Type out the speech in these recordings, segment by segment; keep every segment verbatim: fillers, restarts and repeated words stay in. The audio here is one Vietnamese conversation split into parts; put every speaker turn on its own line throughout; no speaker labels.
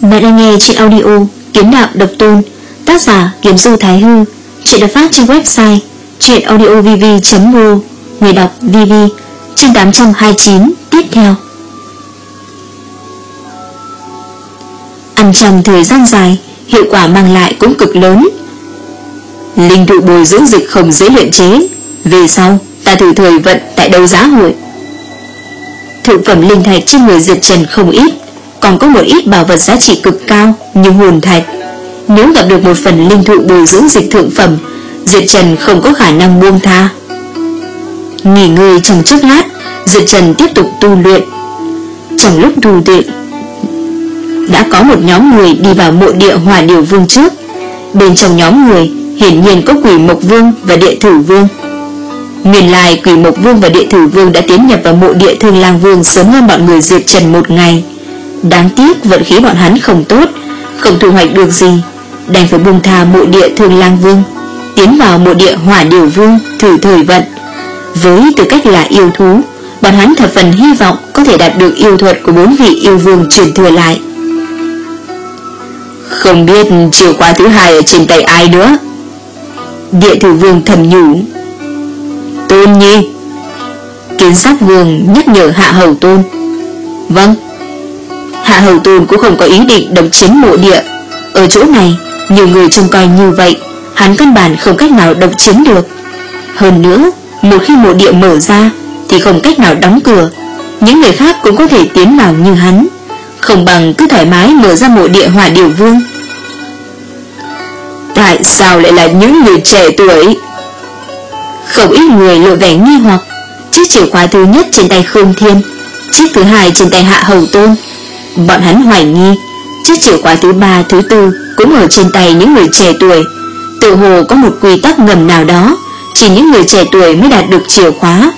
Bạn đang nghe chuyện audio Kiếm Đạo Độc Tôn, tác giả Kiếm Du Thái Hư. Chuyện được phát trên website truyện audio v v chấm r o. Người đọc vê vê. Chương tám trăm hai mươi chín tiếp theo. Ăn trong thời gian dài, hiệu quả mang lại cũng cực lớn. Linh thụ bồi dưỡng dịch không dễ luyện chế, về sau ta thử thời vận tại đấu giá hội. Thượng phẩm linh thạch trên người Diệp Trần không ít, còn có một ít bảo vật giá trị cực cao như hồn thạch. Nếu gặp được một phần linh thụ bồi dưỡng dịch thượng phẩm, Diệp Trần không có khả năng buông tha. Nghỉ ngơi trong chốc lát, Diệp Trần tiếp tục tu luyện. Trong lúc tu luyện, đã có một nhóm người đi vào mộ địa Hỏa Điều Vương trước. Bên trong nhóm người hiển nhiên có Quỷ Mộc Vương và Địa Thử Vương. Nguyên lai Quỷ Mộc Vương và Địa Thử Vương đã tiến nhập vào mộ địa Thương Lang Vương sớm hơn bọn người Diệp Trần một ngày. Đáng tiếc vận khí bọn hắn không tốt, không thu hoạch được gì, đành phải buông tha mộ địa Thương Lang Vương, tiến vào mộ địa Hỏa Điều Vương thử thời vận. Với tư cách là yêu thú, bọn hắn thập phần hy vọng có thể đạt được yêu thuật của bốn vị yêu vương truyền thừa lại. Không biết chìa khóa thứ hai ở trên tay ai nữa? Địa Thử Vương thầm nhủ. Tôn Nhi. Kiến Sắc Vương nhắc nhở Hạ Hầu Tôn. Vâng. Hạ Hầu Tôn cũng không có ý định độc chiếm mộ địa. Ở chỗ này nhiều người trông coi như vậy, hắn căn bản không cách nào độc chiếm được. Hơn nữa, một khi mộ địa mở ra thì không cách nào đóng cửa, những người khác cũng có thể tiến vào như hắn. Không bằng cứ thoải mái mở ra mộ địa Hỏa Điều Vương. Tại sao lại là những người trẻ tuổi? Không ít người lộ vẻ nghi hoặc. Chiếc chìa khóa thứ nhất trên tay Khương Thiên, chiếc thứ hai trên tay Hạ Hầu Tôn. Bọn hắn hoài nghi chiếc chìa khóa thứ ba, thứ tư cũng ở trên tay những người trẻ tuổi. Tự hồ có một quy tắc ngầm nào đó, chỉ những người trẻ tuổi mới đạt được chìa khóa.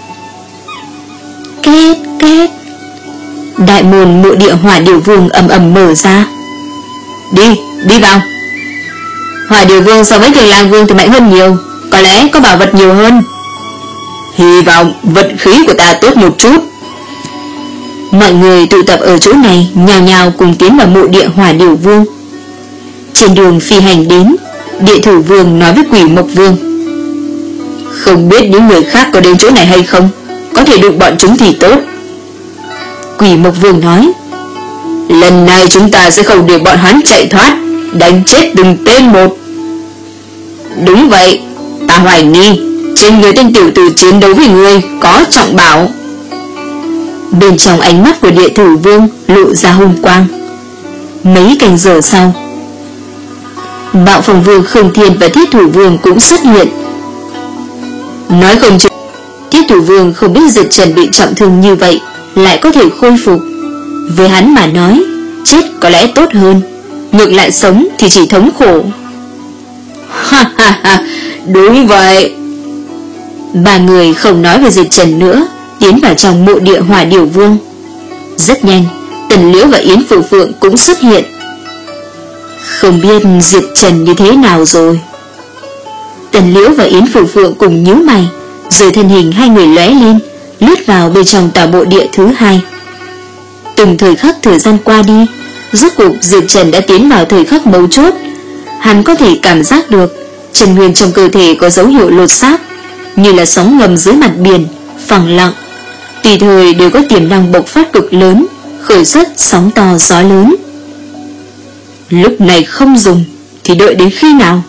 Két két. Đại môn mộ địa Hỏa Điều Vương ầm ầm mở ra. Đi, đi vào. Hỏa Điều Vương so với Thương Lang Vương thì mạnh hơn nhiều, có lẽ có bảo vật nhiều hơn. Hy vọng vận khí của ta tốt một chút. Mọi người tụ tập ở chỗ này nhào nhào cùng tiến vào mộ địa Hỏa Điều Vương. Trên đường phi hành đến, Địa Thử Vương nói với Quỷ Mộc Vương. Không biết những người khác có đến chỗ này hay không, có thể đụng bọn chúng thì tốt. Quỷ Mộc Vương nói. Lần này chúng ta sẽ không để bọn hắn chạy thoát, đánh chết từng tên một. Đúng vậy, ta hoài nghi trên người tên tiểu tử chiến đấu với người có trọng bảo. Bên trong ánh mắt của Địa Thử Vương lộ ra hung quang. Mấy canh giờ sau, Bạo Phong Vương Khương Thiên và Thiết Thủ Vương cũng xuất hiện. Nói không chừng Thiết Thủ Vương không biết Diệp Trần bị trọng thương như vậy lại có thể khôi phục. Với hắn mà nói, chết có lẽ tốt hơn, ngược lại sống thì chỉ thống khổ. Ha ha ha, đúng vậy. Ba người không nói về Diệp Trần nữa, tiến vào trong mộ địa Hỏa Điều Vương. Rất nhanh, Tần Liễu và Yến Phượng Phượng cũng xuất hiện. Không biết Diệp Trần như thế nào rồi. Tần Liễu và Yến Phượng Phượng cùng nhíu mày, rồi thân hình hai người lóe lên, lướt vào bên trong tòa mộ địa thứ hai. Từng thời khắc thời gian qua đi, rốt cuộc Diệp Trần đã tiến vào thời khắc mấu chốt. Hắn có thể cảm giác được chân nguyên trong cơ thể có dấu hiệu lột xác, như là sóng ngầm dưới mặt biển, phẳng lặng, tùy thời đều có tiềm năng bộc phát cực lớn, khởi xuất sóng to gió lớn. Lúc này không dùng thì đợi đến khi nào?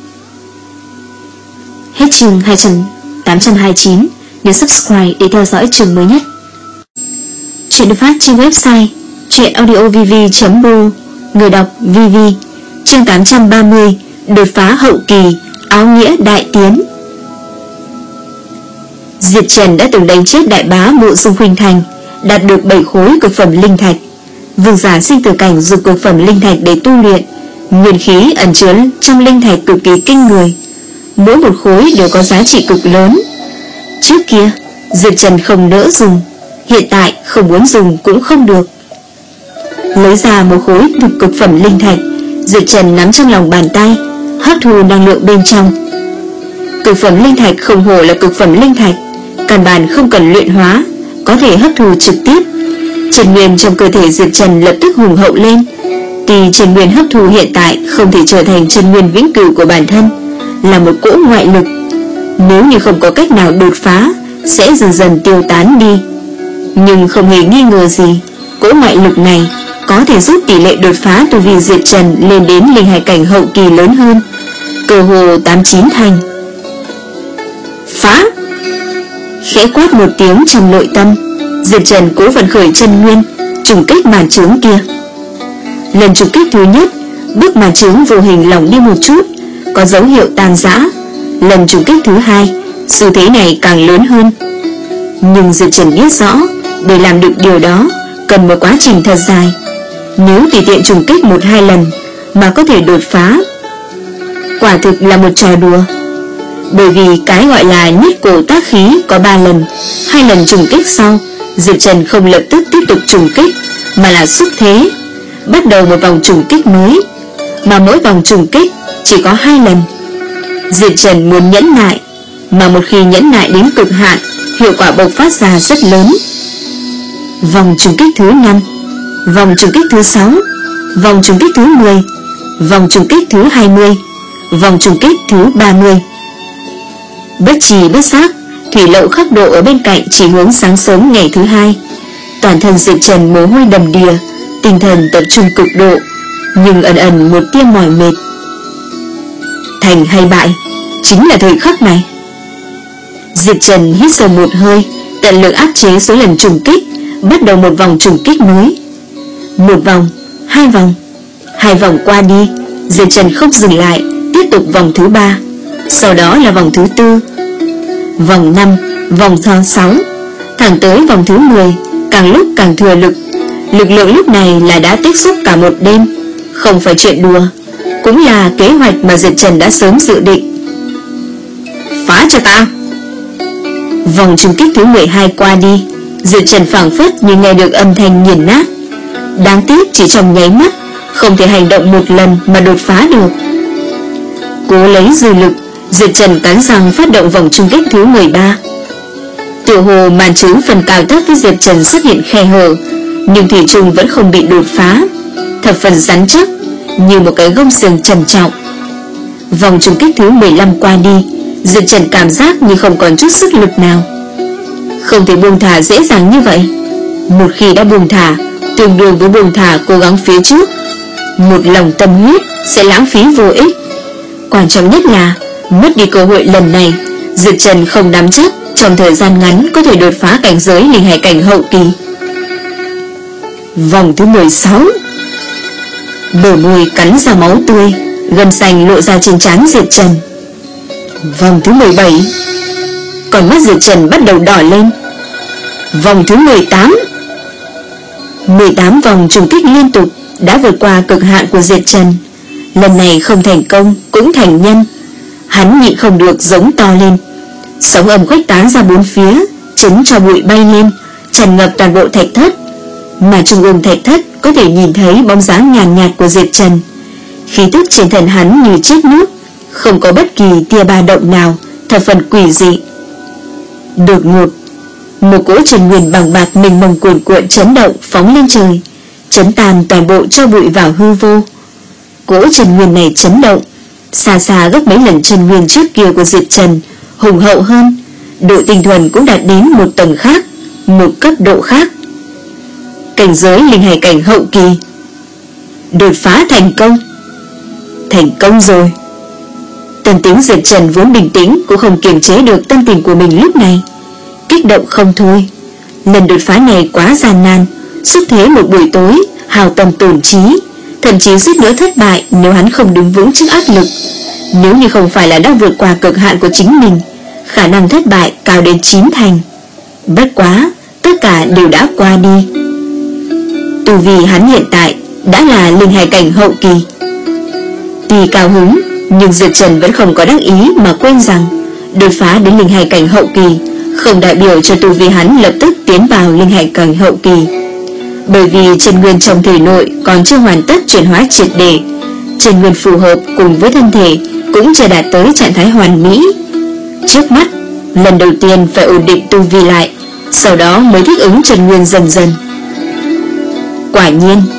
Hết chương tám trăm hai mươi chín. Nhớ subscribe để theo dõi chương mới nhất. Chuyện được phát trên website truyện audio v v chấm r o. Người đọc vê vê. Chương tám trăm ba mươi. Đột phá hậu kỳ, áo nghĩa đại tiến. Diệp Trần đã từng đánh chết đại bá Mộ Dung Khuynh Thành, đạt được bảy khối cực phẩm linh thạch. Vương giả sinh tử cảnh dùng cực phẩm linh thạch để tu luyện, nguyên khí ẩn chứa trong linh thạch cực kỳ kinh người, mỗi một khối đều có giá trị cực lớn. Trước kia Diệp Trần không nỡ dùng, hiện tại không muốn dùng cũng không được. Lấy ra một khối cực phẩm linh thạch, Diệp Trần nắm trong lòng bàn tay, hấp thu năng lượng bên trong. Cực phẩm linh thạch không hổ là cực phẩm linh thạch, căn bản không cần luyện hóa, có thể hấp thu trực tiếp. Chân nguyên trong cơ thể Diệp Trần lập tức hùng hậu lên. Tuy chân nguyên hấp thu hiện tại không thể trở thành chân nguyên vĩnh cửu của bản thân, là một cỗ ngoại lực, nếu như không có cách nào đột phá sẽ dần dần tiêu tán đi. Nhưng không hề nghi ngờ gì, cỗ ngoại lực này có thể giúp tỷ lệ đột phá tu vi Diệp Trần lên đến linh hải cảnh hậu kỳ lớn hơn, cơ hồ tám chín thành. Phá! Khẽ quát một tiếng trong nội tâm, Diệp Trần cố vận khởi chân nguyên trùng kích màn trướng kia. Lần trùng kích thứ nhất, bức màn trướng vô hình lỏng đi một chút, có dấu hiệu tan rã. Lần trùng kích thứ hai, xu thế này càng lớn hơn. Nhưng Diệp Trần biết rõ, để làm được điều đó cần một quá trình thật dài. Nếu tùy tiện trùng kích một hai lần mà có thể đột phá, quả thực là một trò đùa. Bởi vì cái gọi là nhất cổ tác khí có ba lần, hai lần trùng kích sau, Diệp Trần không lập tức tiếp tục trùng kích, mà là xúc thế, bắt đầu một vòng trùng kích mới, mà mỗi vòng trùng kích chỉ có hai lần. Diệp Trần muốn nhẫn nại, mà một khi nhẫn nại đến cực hạn, hiệu quả bộc phát ra rất lớn. Vòng trùng kích thứ năm, vòng trùng kích thứ sáu, vòng trùng kích thứ mười, vòng trùng kích thứ hai mươi, vòng trùng kích thứ ba mươi. Bất trì bất giác, thủy lậu khắc độ ở bên cạnh chỉ hướng sáng sớm ngày thứ hai. Toàn thân Diệp Trần mồ hôi đầm đìa, tinh thần tập trung cực độ, nhưng ẩn ẩn một tia mỏi mệt. Thành hay bại chính là thời khắc này. Diệp Trần hít sâu một hơi, tận lực áp chế số lần trùng kích, bắt đầu một vòng trùng kích mới. Một vòng, hai vòng, hai vòng qua đi, Diệp Trần không dừng lại, tiếp tục vòng thứ ba, sau đó là vòng thứ tư, vòng năm, vòng thứ sáu, thẳng tới vòng thứ mười, càng lúc càng thừa lực. Lực lượng lúc này là đã tích xúc cả một đêm, không phải chuyện đùa, cũng là kế hoạch mà Diệp Trần đã sớm dự định. Phá cho ta! Vòng trùng kích thứ mười hai qua đi, Diệp Trần phảng phất như nghe được âm thanh nghiền nát. Đáng tiếc chỉ trong nháy mắt, không thể hành động một lần mà đột phá được. Cố lấy dư lực, Diệp Trần cắn răng phát động vòng trùng kích thứ mười ba. Tiểu hồ màn trướng phần cao thấp với Diệp Trần xuất hiện khe hở, nhưng thủy trùng vẫn không bị đột phá, thập phần rắn chắc, như một cái gông xiềng trầm trọng. Vòng trùng kích thứ mười lăm qua đi, Diệp Trần cảm giác như không còn chút sức lực nào. Không thể buông thả dễ dàng như vậy. Một khi đã buông thả, tương đương với buông thả cố gắng phía trước. Một lòng tâm huyết sẽ lãng phí vô ích. Quan trọng nhất là mất đi cơ hội lần này, Diệp Trần không nắm chắc trong thời gian ngắn có thể đột phá cảnh giới linh hải cảnh hậu kỳ. Vòng thứ mười sáu, bờ môi cắn ra máu tươi, gân xanh lộ ra trên trán Diệp Trần. Vòng thứ mười bảy, còn mắt Diệp Trần bắt đầu đỏ lên. Vòng thứ mười tám, mười tám vòng trùng kích liên tục đã vượt qua cực hạn của Diệp Trần. Lần này không thành công cũng thành nhân. Hắn nhịn không được giống to lên. Sóng âm khuếch tán ra bốn phía, chấn cho bụi bay lên, tràn ngập toàn bộ thạch thất. Mà trung ương thạch thất có thể nhìn thấy bóng dáng nhàn nhạt của Diệp Trần. Khí tức trên thân hắn như chết nước, không có bất kỳ tia ba động nào, thập phần quỷ dị. Đột ngột, một cỗ chân nguyên bằng bạc mênh mông cuồn cuộn chấn động phóng lên trời, chấn tàn toàn bộ cho bụi vào hư vô. Cỗ chân nguyên này chấn động xa xa gấp mấy lần chân nguyên trước kia của Diệp Trần, hùng hậu hơn, độ tinh thuần cũng đạt đến một tầng khác, một cấp độ khác. Cảnh giới linh hải cảnh hậu kỳ. Đột phá thành công. Thành công rồi. Tâm tính Diệp Trần vốn bình tĩnh cũng không kiềm chế được tâm tình của mình lúc này, kích động không thôi. Lần đột phá này quá gian nan, xuất thế một buổi tối, hào tâm tổn trí, thậm chí suýt nữa thất bại nếu hắn không đứng vững trước áp lực. Nếu như không phải là đã vượt qua cực hạn của chính mình, khả năng thất bại cao đến chín thành. Bất quá, tất cả đều đã qua đi. Tu vi hắn hiện tại đã là linh hải cảnh hậu kỳ. Tuy cao hứng, nhưng Diệp Trần vẫn không có đắc ý mà quên rằng đột phá đến linh hải cảnh hậu kỳ không đại biểu cho tu vi hắn lập tức tiến vào linh hải cảnh hậu kỳ. Bởi vì chân nguyên trong thể nội còn chưa hoàn tất chuyển hóa triệt để, chân nguyên phù hợp cùng với thân thể cũng chưa đạt tới trạng thái hoàn mỹ. Trước mắt, lần đầu tiên phải ổn định tu vi lại, sau đó mới thích ứng chân nguyên dần dần. Quả nhiên,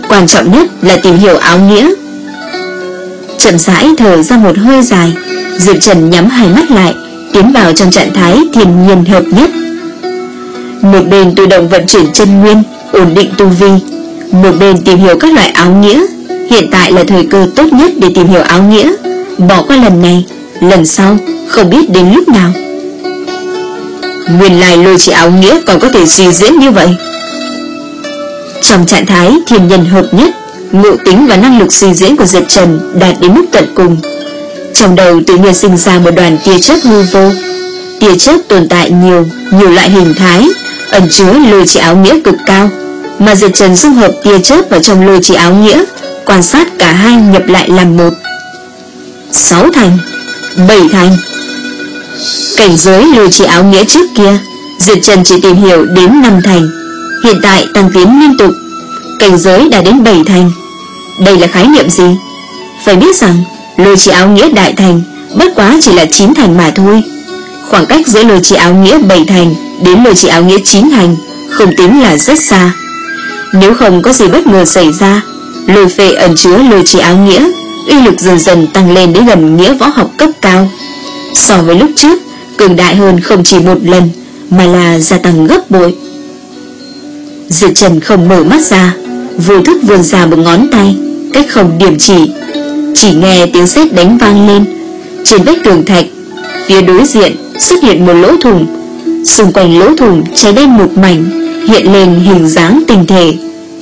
Quan trọng nhất là tìm hiểu áo nghĩa. Chậm rãi thở ra một hơi dài, Diệp Trần nhắm hai mắt lại, tiến vào trong trạng thái thiên nhiên hợp nhất. Một bên tự động vận chuyển chân nguyên, ổn định tu vi, một bên tìm hiểu các loại áo nghĩa. Hiện tại là thời cơ tốt nhất để tìm hiểu áo nghĩa. Bỏ qua lần này, lần sau không biết đến lúc nào. Nguyên lai lôi chỉ áo nghĩa còn có thể suy diễn như vậy. Trong trạng thái thiên nhân hợp nhất, ngộ tính và năng lực suy diễn của Diệp Trần đạt đến mức tận cùng. Trong đầu tự nhiên sinh ra một đoàn tia chớp hư vô. Tia chớp tồn tại nhiều, nhiều loại hình thái, ẩn chứa lôi chỉ áo nghĩa cực cao, mà Diệp Trần dung hợp tia chớp vào trong lôi chỉ áo nghĩa, quan sát cả hai nhập lại làm một. Sáu thành, bảy thành. Cảnh giới lôi chỉ áo nghĩa trước kia, Diệp Trần chỉ tìm hiểu đến năm thành, hiện tại tăng tiến liên tục, cảnh giới đã đến bảy thành. Đây là khái niệm gì? Phải biết rằng lôi chỉ áo nghĩa đại thành bất quá chỉ là chín thành mà thôi. Khoảng cách giữa lôi chỉ áo nghĩa bảy thành đến lôi chỉ áo nghĩa chín thành không tính là rất xa. Nếu không có gì bất ngờ xảy ra, lôi phệ ẩn chứa lôi chỉ áo nghĩa uy lực dần dần tăng lên đến gần nghĩa võ học cấp cao. So với lúc trước, cường đại hơn không chỉ một lần, mà là gia tăng gấp bội. Diệp Trần không mở mắt ra, vô thức vươn ra một ngón tay, cách không điểm chỉ. Chỉ nghe tiếng sét đánh vang lên. Trên vách tường thạch phía đối diện xuất hiện một lỗ thủng, xung quanh lỗ thủng cháy đen một mảnh, hiện lên hình dáng tinh thể.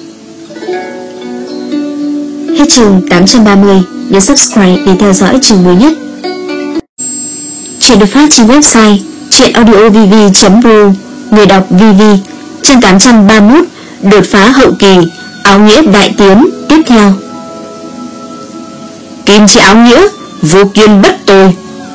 Hết chương tám trăm ba mươi. Nhớ subscribe để theo dõi chương mới nhất. Chuyện được phát trên website chuyenaudiovv chấm ru. Người đọc vê vê. Chương tám trăm ba mươi mốt. Đột phá hậu kỳ, áo nghĩa đại tiến. Tiếp theo, kim chỉ áo nghĩa vô kiên bất tồi.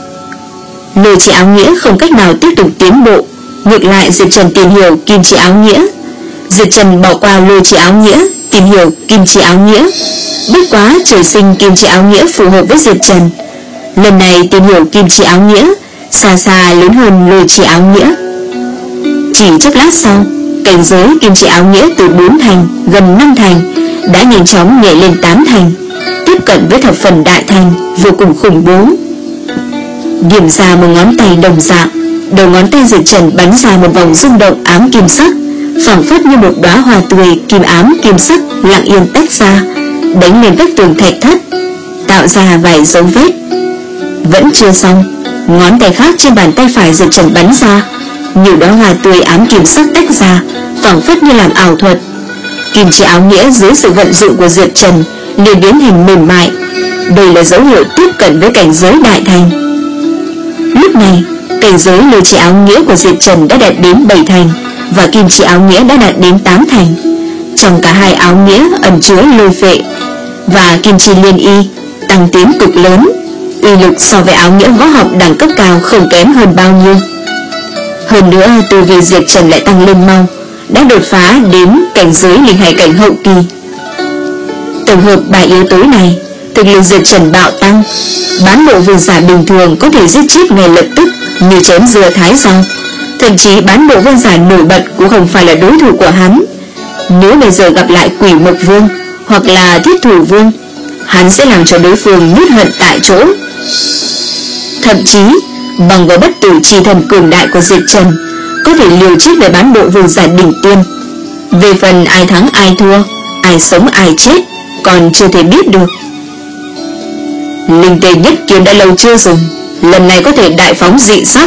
Lôi chỉ áo nghĩa không cách nào tiếp tục tiến bộ, ngược lại Diệp Trần tìm hiểu kim chỉ áo nghĩa. Diệp Trần bỏ qua lôi chỉ áo nghĩa, tìm hiểu kim chỉ áo nghĩa. Bất quá trời sinh kim chỉ áo nghĩa phù hợp với Diệp Trần. Lần này tìm hiểu kim chỉ áo nghĩa xa xa lớn hơn lôi chỉ áo nghĩa. Chỉ chốc lát sau, cảnh giới kim chỉ áo nghĩa từ bốn thành gần năm thành đã nhanh chóng nhảy lên tám thành, tiếp cận với thập phần đại thành, vô cùng khủng bố. Điểm ra một ngón tay đồng dạng, đầu ngón tay Diệp Trần bắn ra một vòng rung động ám kim sắc, phảng phất như một đóa hoa tươi kim ám kim sắc lặng yên tách ra, đánh lên vách tường thạch thất, tạo ra vài dấu vết. Vẫn chưa xong, ngón tay khác trên bàn tay phải Diệp Trần bắn ra, nhiều đóa hoa tươi ám kim sắc tách ra, phảng phất như làm ảo thuật. Kim chỉ áo nghĩa dưới sự vận dụng của Diệp Trần liền biến hình mềm mại. Đây là dấu hiệu tiếp cận với cảnh giới đại thành. Lúc này, cảnh giới lôi chỉ áo nghĩa của Diệp Trần đã đạt đến bảy thành, và kim chỉ áo nghĩa đã đạt đến tám thành. Trong cả hai áo nghĩa ẩn chứa lôi phệ và kim chi liên y, tăng tiến cực lớn, uy lực so với áo nghĩa võ học đẳng cấp cao không kém hơn bao nhiêu. Hơn nữa, tu vi Diệp Trần lại tăng lên mau, đã đột phá đến cảnh giới linh hải cảnh hậu kỳ. Tổng hợp ba yếu tố này, thực lực Diệp Trần bạo tăng. Bán bộ vương giả bình thường có thể giết chết ngay lập tức như chém dưa thái rau. Thậm chí bán bộ vương giả nổi bật cũng không phải là đối thủ của hắn. Nếu bây giờ gặp lại Quỷ Mộc Vương hoặc là Thiết Thủ Vương, hắn sẽ làm cho đối phương nuốt hận tại chỗ. Thậm chí bằng vào bất tử chi thần cường đại của Diệp Trần, có thể liều chết với bán bộ vương giả đỉnh tiên. Về phần ai thắng ai thua, ai sống ai chết, còn chưa thể biết được. Linh tê nhất kiếm đã lâu chưa dùng, lần này có thể đại phóng dị sắc.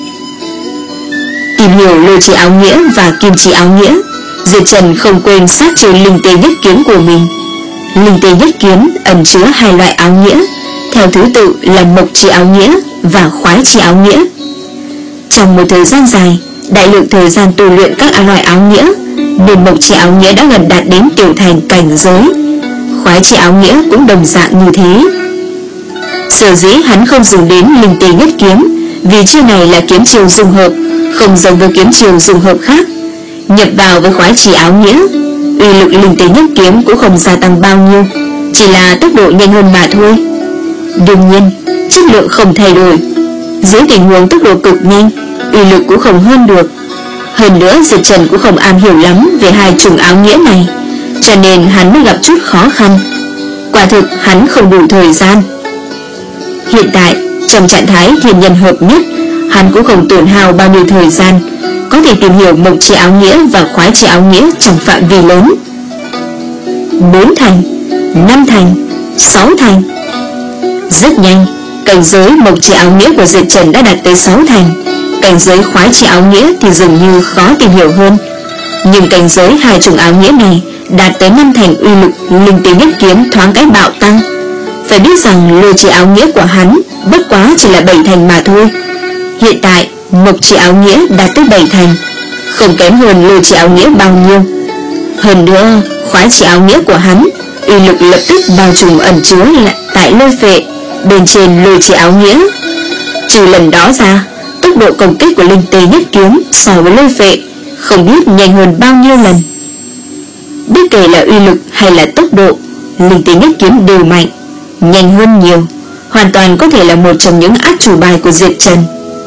Tìm hiểu lôi chỉ áo nghĩa và kim chỉ áo nghĩa, Diệp Trần không quên sát chiêu linh tê nhất kiếm của mình. Linh tê nhất kiếm ẩn chứa hai loại áo nghĩa, theo thứ tự là mộc chỉ áo nghĩa và khoái chỉ áo nghĩa. Trong một thời gian dài, đại lượng thời gian tu luyện các loại áo nghĩa, nên mộc chỉ áo nghĩa đã gần đạt đến tiểu thành cảnh giới. Khoái chỉ áo nghĩa cũng đồng dạng như thế. Sở dĩ hắn không dùng đến linh tê nhất kiếm, vì chiêu này là kiếm chiêu dung hợp, không giống với kiếm chiêu dung hợp khác. Nhập vào với khoái chỉ áo nghĩa, uy lực linh tê nhất kiếm cũng không gia tăng bao nhiêu, chỉ là tốc độ nhanh hơn mà thôi. Đương nhiên, chất lượng không thay đổi. Dưới tình huống tốc độ cực nhanh, uy lực cũng không hơn được. Hơn nữa Diệp Trần cũng không am hiểu lắm về hai chủng áo nghĩa này, cho nên hắn mới gặp chút khó khăn. Quả thực hắn không đủ thời gian. Hiện tại trong trạng thái thiên nhân hợp nhất, hắn cũng không tổn hao bao nhiêu thời gian, có thể tìm hiểu mộc chi áo nghĩa và khoái chi áo nghĩa trong phạm vi lớn. Bốn thành, năm thành, sáu thành. Rất nhanh, cảnh giới mộc chi áo nghĩa của Diệp Trần đã đạt tới sáu thành. Cảnh giới khoái chi áo nghĩa thì dường như khó tìm hiểu hơn, nhưng cảnh giới hai chủng áo nghĩa này đạt tới năm thành, uy lực linh tế nhất kiếm thoáng cái bạo tăng. Phải biết rằng lôi chi áo nghĩa của hắn bất quá chỉ là bảy thành mà thôi. Hiện tại mộc chi áo nghĩa đạt tới bảy thành, không kém hơn lôi chi áo nghĩa bao nhiêu. Hơn nữa khoái chi áo nghĩa của hắn uy lực lập tức bao trùm ẩn chứa lại tại lôi phệ bên trên lôi chi áo nghĩa. Trừ lần đó ra, tốc độ công kích của linh tê nhất kiếm so với lôi phệ không biết nhanh hơn bao nhiêu lần. Bất kể là uy lực hay là tốc độ, linh tê nhất kiếm đều mạnh, nhanh hơn nhiều, hoàn toàn có thể là một trong những át chủ bài của Diệp Trần.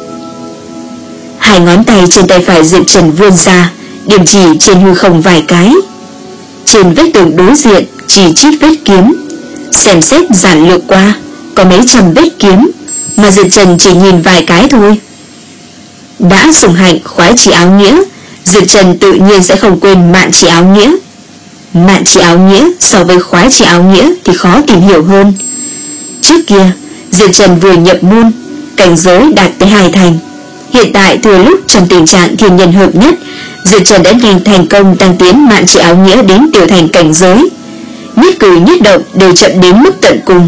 Hai ngón tay trên tay phải Diệp Trần vươn ra, điểm chỉ trên hư không vài cái. Trên vết tường đối diện chỉ chít vết kiếm, xem xét giản lược qua có mấy trăm vết kiếm, mà Diệp Trần chỉ nhìn vài cái thôi. Đã dùng hạnh khoái chi áo nghĩa, Diệp Trần tự nhiên sẽ không quên mạn chi áo nghĩa. Mạn chi áo nghĩa so với khoái chi áo nghĩa thì khó tìm hiểu hơn. Trước kia Diệp Trần vừa nhập môn, cảnh giới đạt tới hai thành. Hiện tại thừa lúc trong tình trạng thiên nhân hợp nhất, Diệp Trần đã nhanh thành công tăng tiến mạn chi áo nghĩa đến tiểu thành cảnh giới. Nhất cử nhất động đều chậm đến mức tận cùng.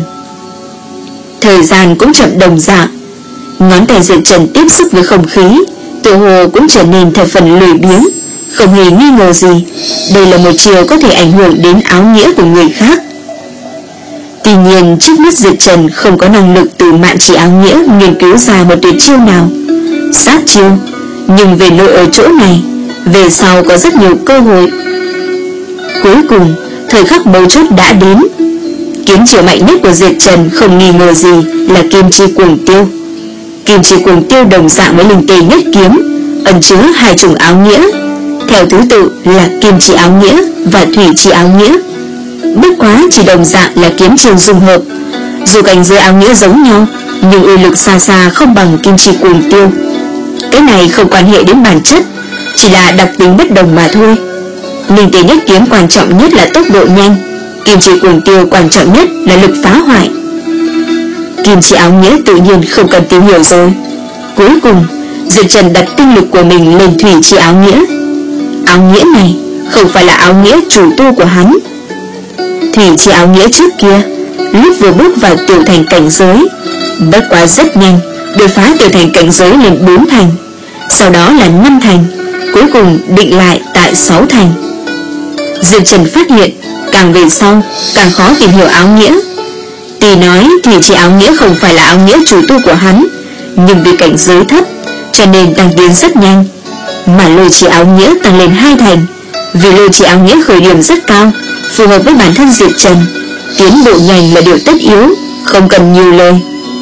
Thời gian cũng chậm đồng dạng. Ngón tay Diệp Trần tiếp xúc với không khí, tự hồ cũng trở nên thật phần lười biếng. Không hề nghi ngờ gì, đây là một chiều có thể ảnh hưởng đến áo nghĩa của người khác. Tuy nhiên trước mắt Diệp Trần không có năng lực từ mạn chi áo nghĩa nghiên cứu ra một tuyệt chiêu nào, sát chiêu. Nhưng về nội ở chỗ này, về sau có rất nhiều cơ hội. Cuối cùng thời khắc mấu chốt đã đến. Kiếm chiêu mạnh nhất của Diệp Trần không nghi ngờ gì là kim chi cuồng tiêu. Kim chi cuồng tiêu đồng dạng với linh tê nhất kiếm, ẩn chứa hai chủng áo nghĩa, theo thứ tự là kim chi áo nghĩa và thủy chi áo nghĩa. Bất quá chỉ đồng dạng là kiếm chiêu dung hợp, dù cảnh giới áo nghĩa giống nhau, nhưng uy lực xa xa không bằng kim chi cuồng tiêu. Cái này không quan hệ đến bản chất, chỉ là đặc tính bất đồng mà thôi. Linh tê nhất kiếm quan trọng nhất là tốc độ nhanh, kim chi cuồng tiêu quan trọng nhất là lực phá hoại. Kim chi áo nghĩa tự nhiên không cần tìm hiểu rồi. Cuối cùng Diệp Trần đặt tinh lực của mình lên thủy chi áo nghĩa. Áo nghĩa này không phải là áo nghĩa chủ tu của hắn. Thủy chi áo nghĩa trước kia lúc vừa bước vào tiểu thành cảnh giới, bất quá rất nhanh đột phá tiểu thành cảnh giới lên bốn thành, sau đó là năm thành, cuối cùng định lại tại sáu thành. Diệp Trần phát hiện càng về sau càng khó tìm hiểu áo nghĩa. Tuy nói thủy chi áo nghĩa không phải là áo nghĩa chủ tu của hắn, nhưng vì cảnh giới thấp cho nên tăng tiến rất nhanh. Mà lôi chi áo nghĩa tăng lên hai thành, vì lôi chi áo nghĩa khởi điểm rất cao, phù hợp với bản thân Diệp Trần, tiến bộ nhanh là điều tất yếu, không cần nhiều lời.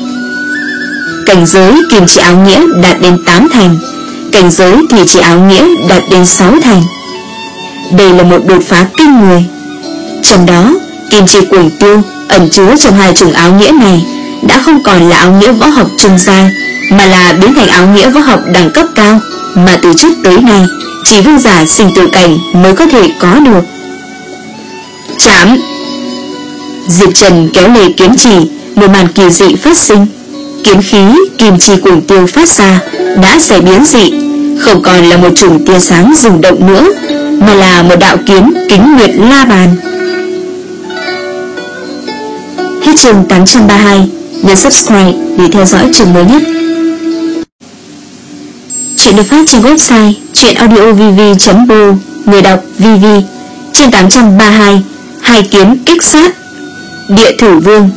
Cảnh giới kim chi áo nghĩa đạt đến tám thành, cảnh giới thủy chi áo nghĩa đạt đến sáu thành. Đây là một đột phá kinh người. Trong đó kim chi cuồng tiêu ẩn chứa trong hai chủng áo nghĩa này đã không còn là áo nghĩa võ học trung giai, mà là biến thành áo nghĩa võ học đẳng cấp cao, mà từ trước tới nay chỉ vương giả sinh tử cảnh mới có thể có được. Chạm! Diệp Trần kéo lê kiếm chỉ, một màn kỳ dị phát sinh. Kiếm khí kim chi cuồng tiêu phát ra đã xẻ biến dị, không còn là một chùm tia sáng rung động nữa, mà là một đạo kiếm kính nguyệt la bàn. Hết chương tám trăm ba mươi hai, nhấn subscribe để theo dõi chương mới nhất. Chuyện được phát trên website chuyenaudiovv chấm bo, người đọc vê vê. Chương tám trăm ba mươi hai, hai kiếm kích sát. Địa Thử Vương.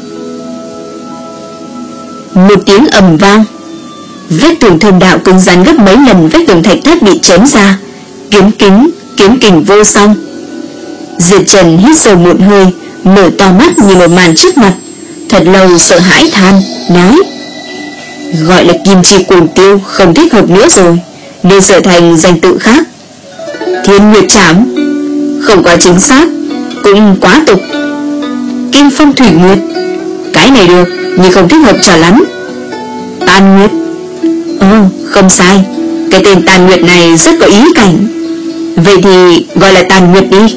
Một tiếng ầm vang, vết tường thông đạo cứng rắn gấp mấy lần vết tường thạch thất bị chém ra, kiếm kính, kiếm kình vô song. Diệp Trần hít sâu một hơi, mở to mắt nhìn một màn trước mặt, thật lâu sợ hãi than, nói: gọi là kim chi cuồng tiêu không thích hợp nữa rồi, nên trở thành danh tự khác. Thiên Nguyệt Trảm. Không quá chính xác, cũng quá tục. Kim Phong Thủy Nguyệt, cái này được, nhưng không thích hợp cho lắm. Tàn Nguyệt, ồ không sai, cái tên Tàn Nguyệt này rất có ý cảnh. Vậy thì gọi là Tàn Nguyệt đi.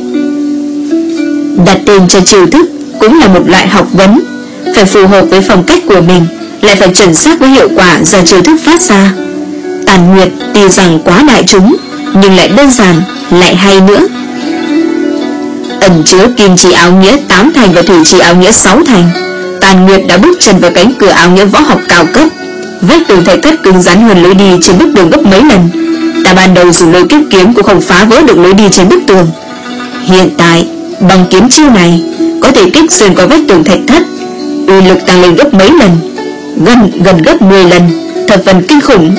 Đặt tên cho chiêu thức cũng là một loại học vấn, phải phù hợp với phong cách của mình, lại phải chuẩn xác với hiệu quả do chiêu thức phát ra. Tàn Nguyệt tuy rằng quá đại chúng, nhưng lại đơn giản, lại hay nữa. Ẩn chứa kim chỉ áo nghĩa tám thành và thủy chỉ áo nghĩa sáu thành, Tàn Nguyệt đã bước chân vào cánh cửa áo nghĩa võ học cao cấp. Vách tường thạch thất cứng rắn hơn lối đi trên bức tường gấp mấy lần. Ta ban đầu dùng lôi kiếp kiếm cũng không phá vỡ được lối đi trên bức tường. Hiện tại bằng kiếm chiêu này có thể kích xuyên qua vách tường thạch thất, uy lực tăng lên gấp mấy lần, gần gần gấp mười lần, thập phần kinh khủng.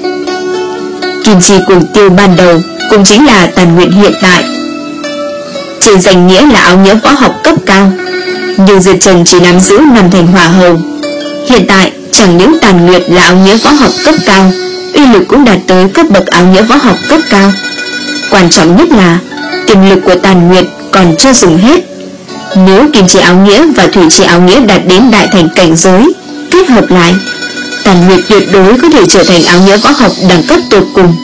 Kim chi cuồng tiêu ban đầu cũng chính là Tàn Nguyệt hiện tại. Trên danh nghĩa là áo nghĩa võ học cấp cao, nhưng Diệp Trần chỉ nắm giữ năm thành hỏa hầu. Hiện tại chẳng những Tàn Nguyệt là áo nghĩa võ học cấp cao, uy lực cũng đạt tới cấp bậc áo nghĩa võ học cấp cao. Quan trọng nhất là tiềm lực của Tàn Nguyệt còn chưa dùng hết. Nếu kim chỉ áo nghĩa và thủy chỉ áo nghĩa đạt đến đại thành cảnh giới kết hợp lại, Tàn Nguyệt tuyệt đối có thể trở thành áo nghĩa võ học đẳng cấp tột cùng.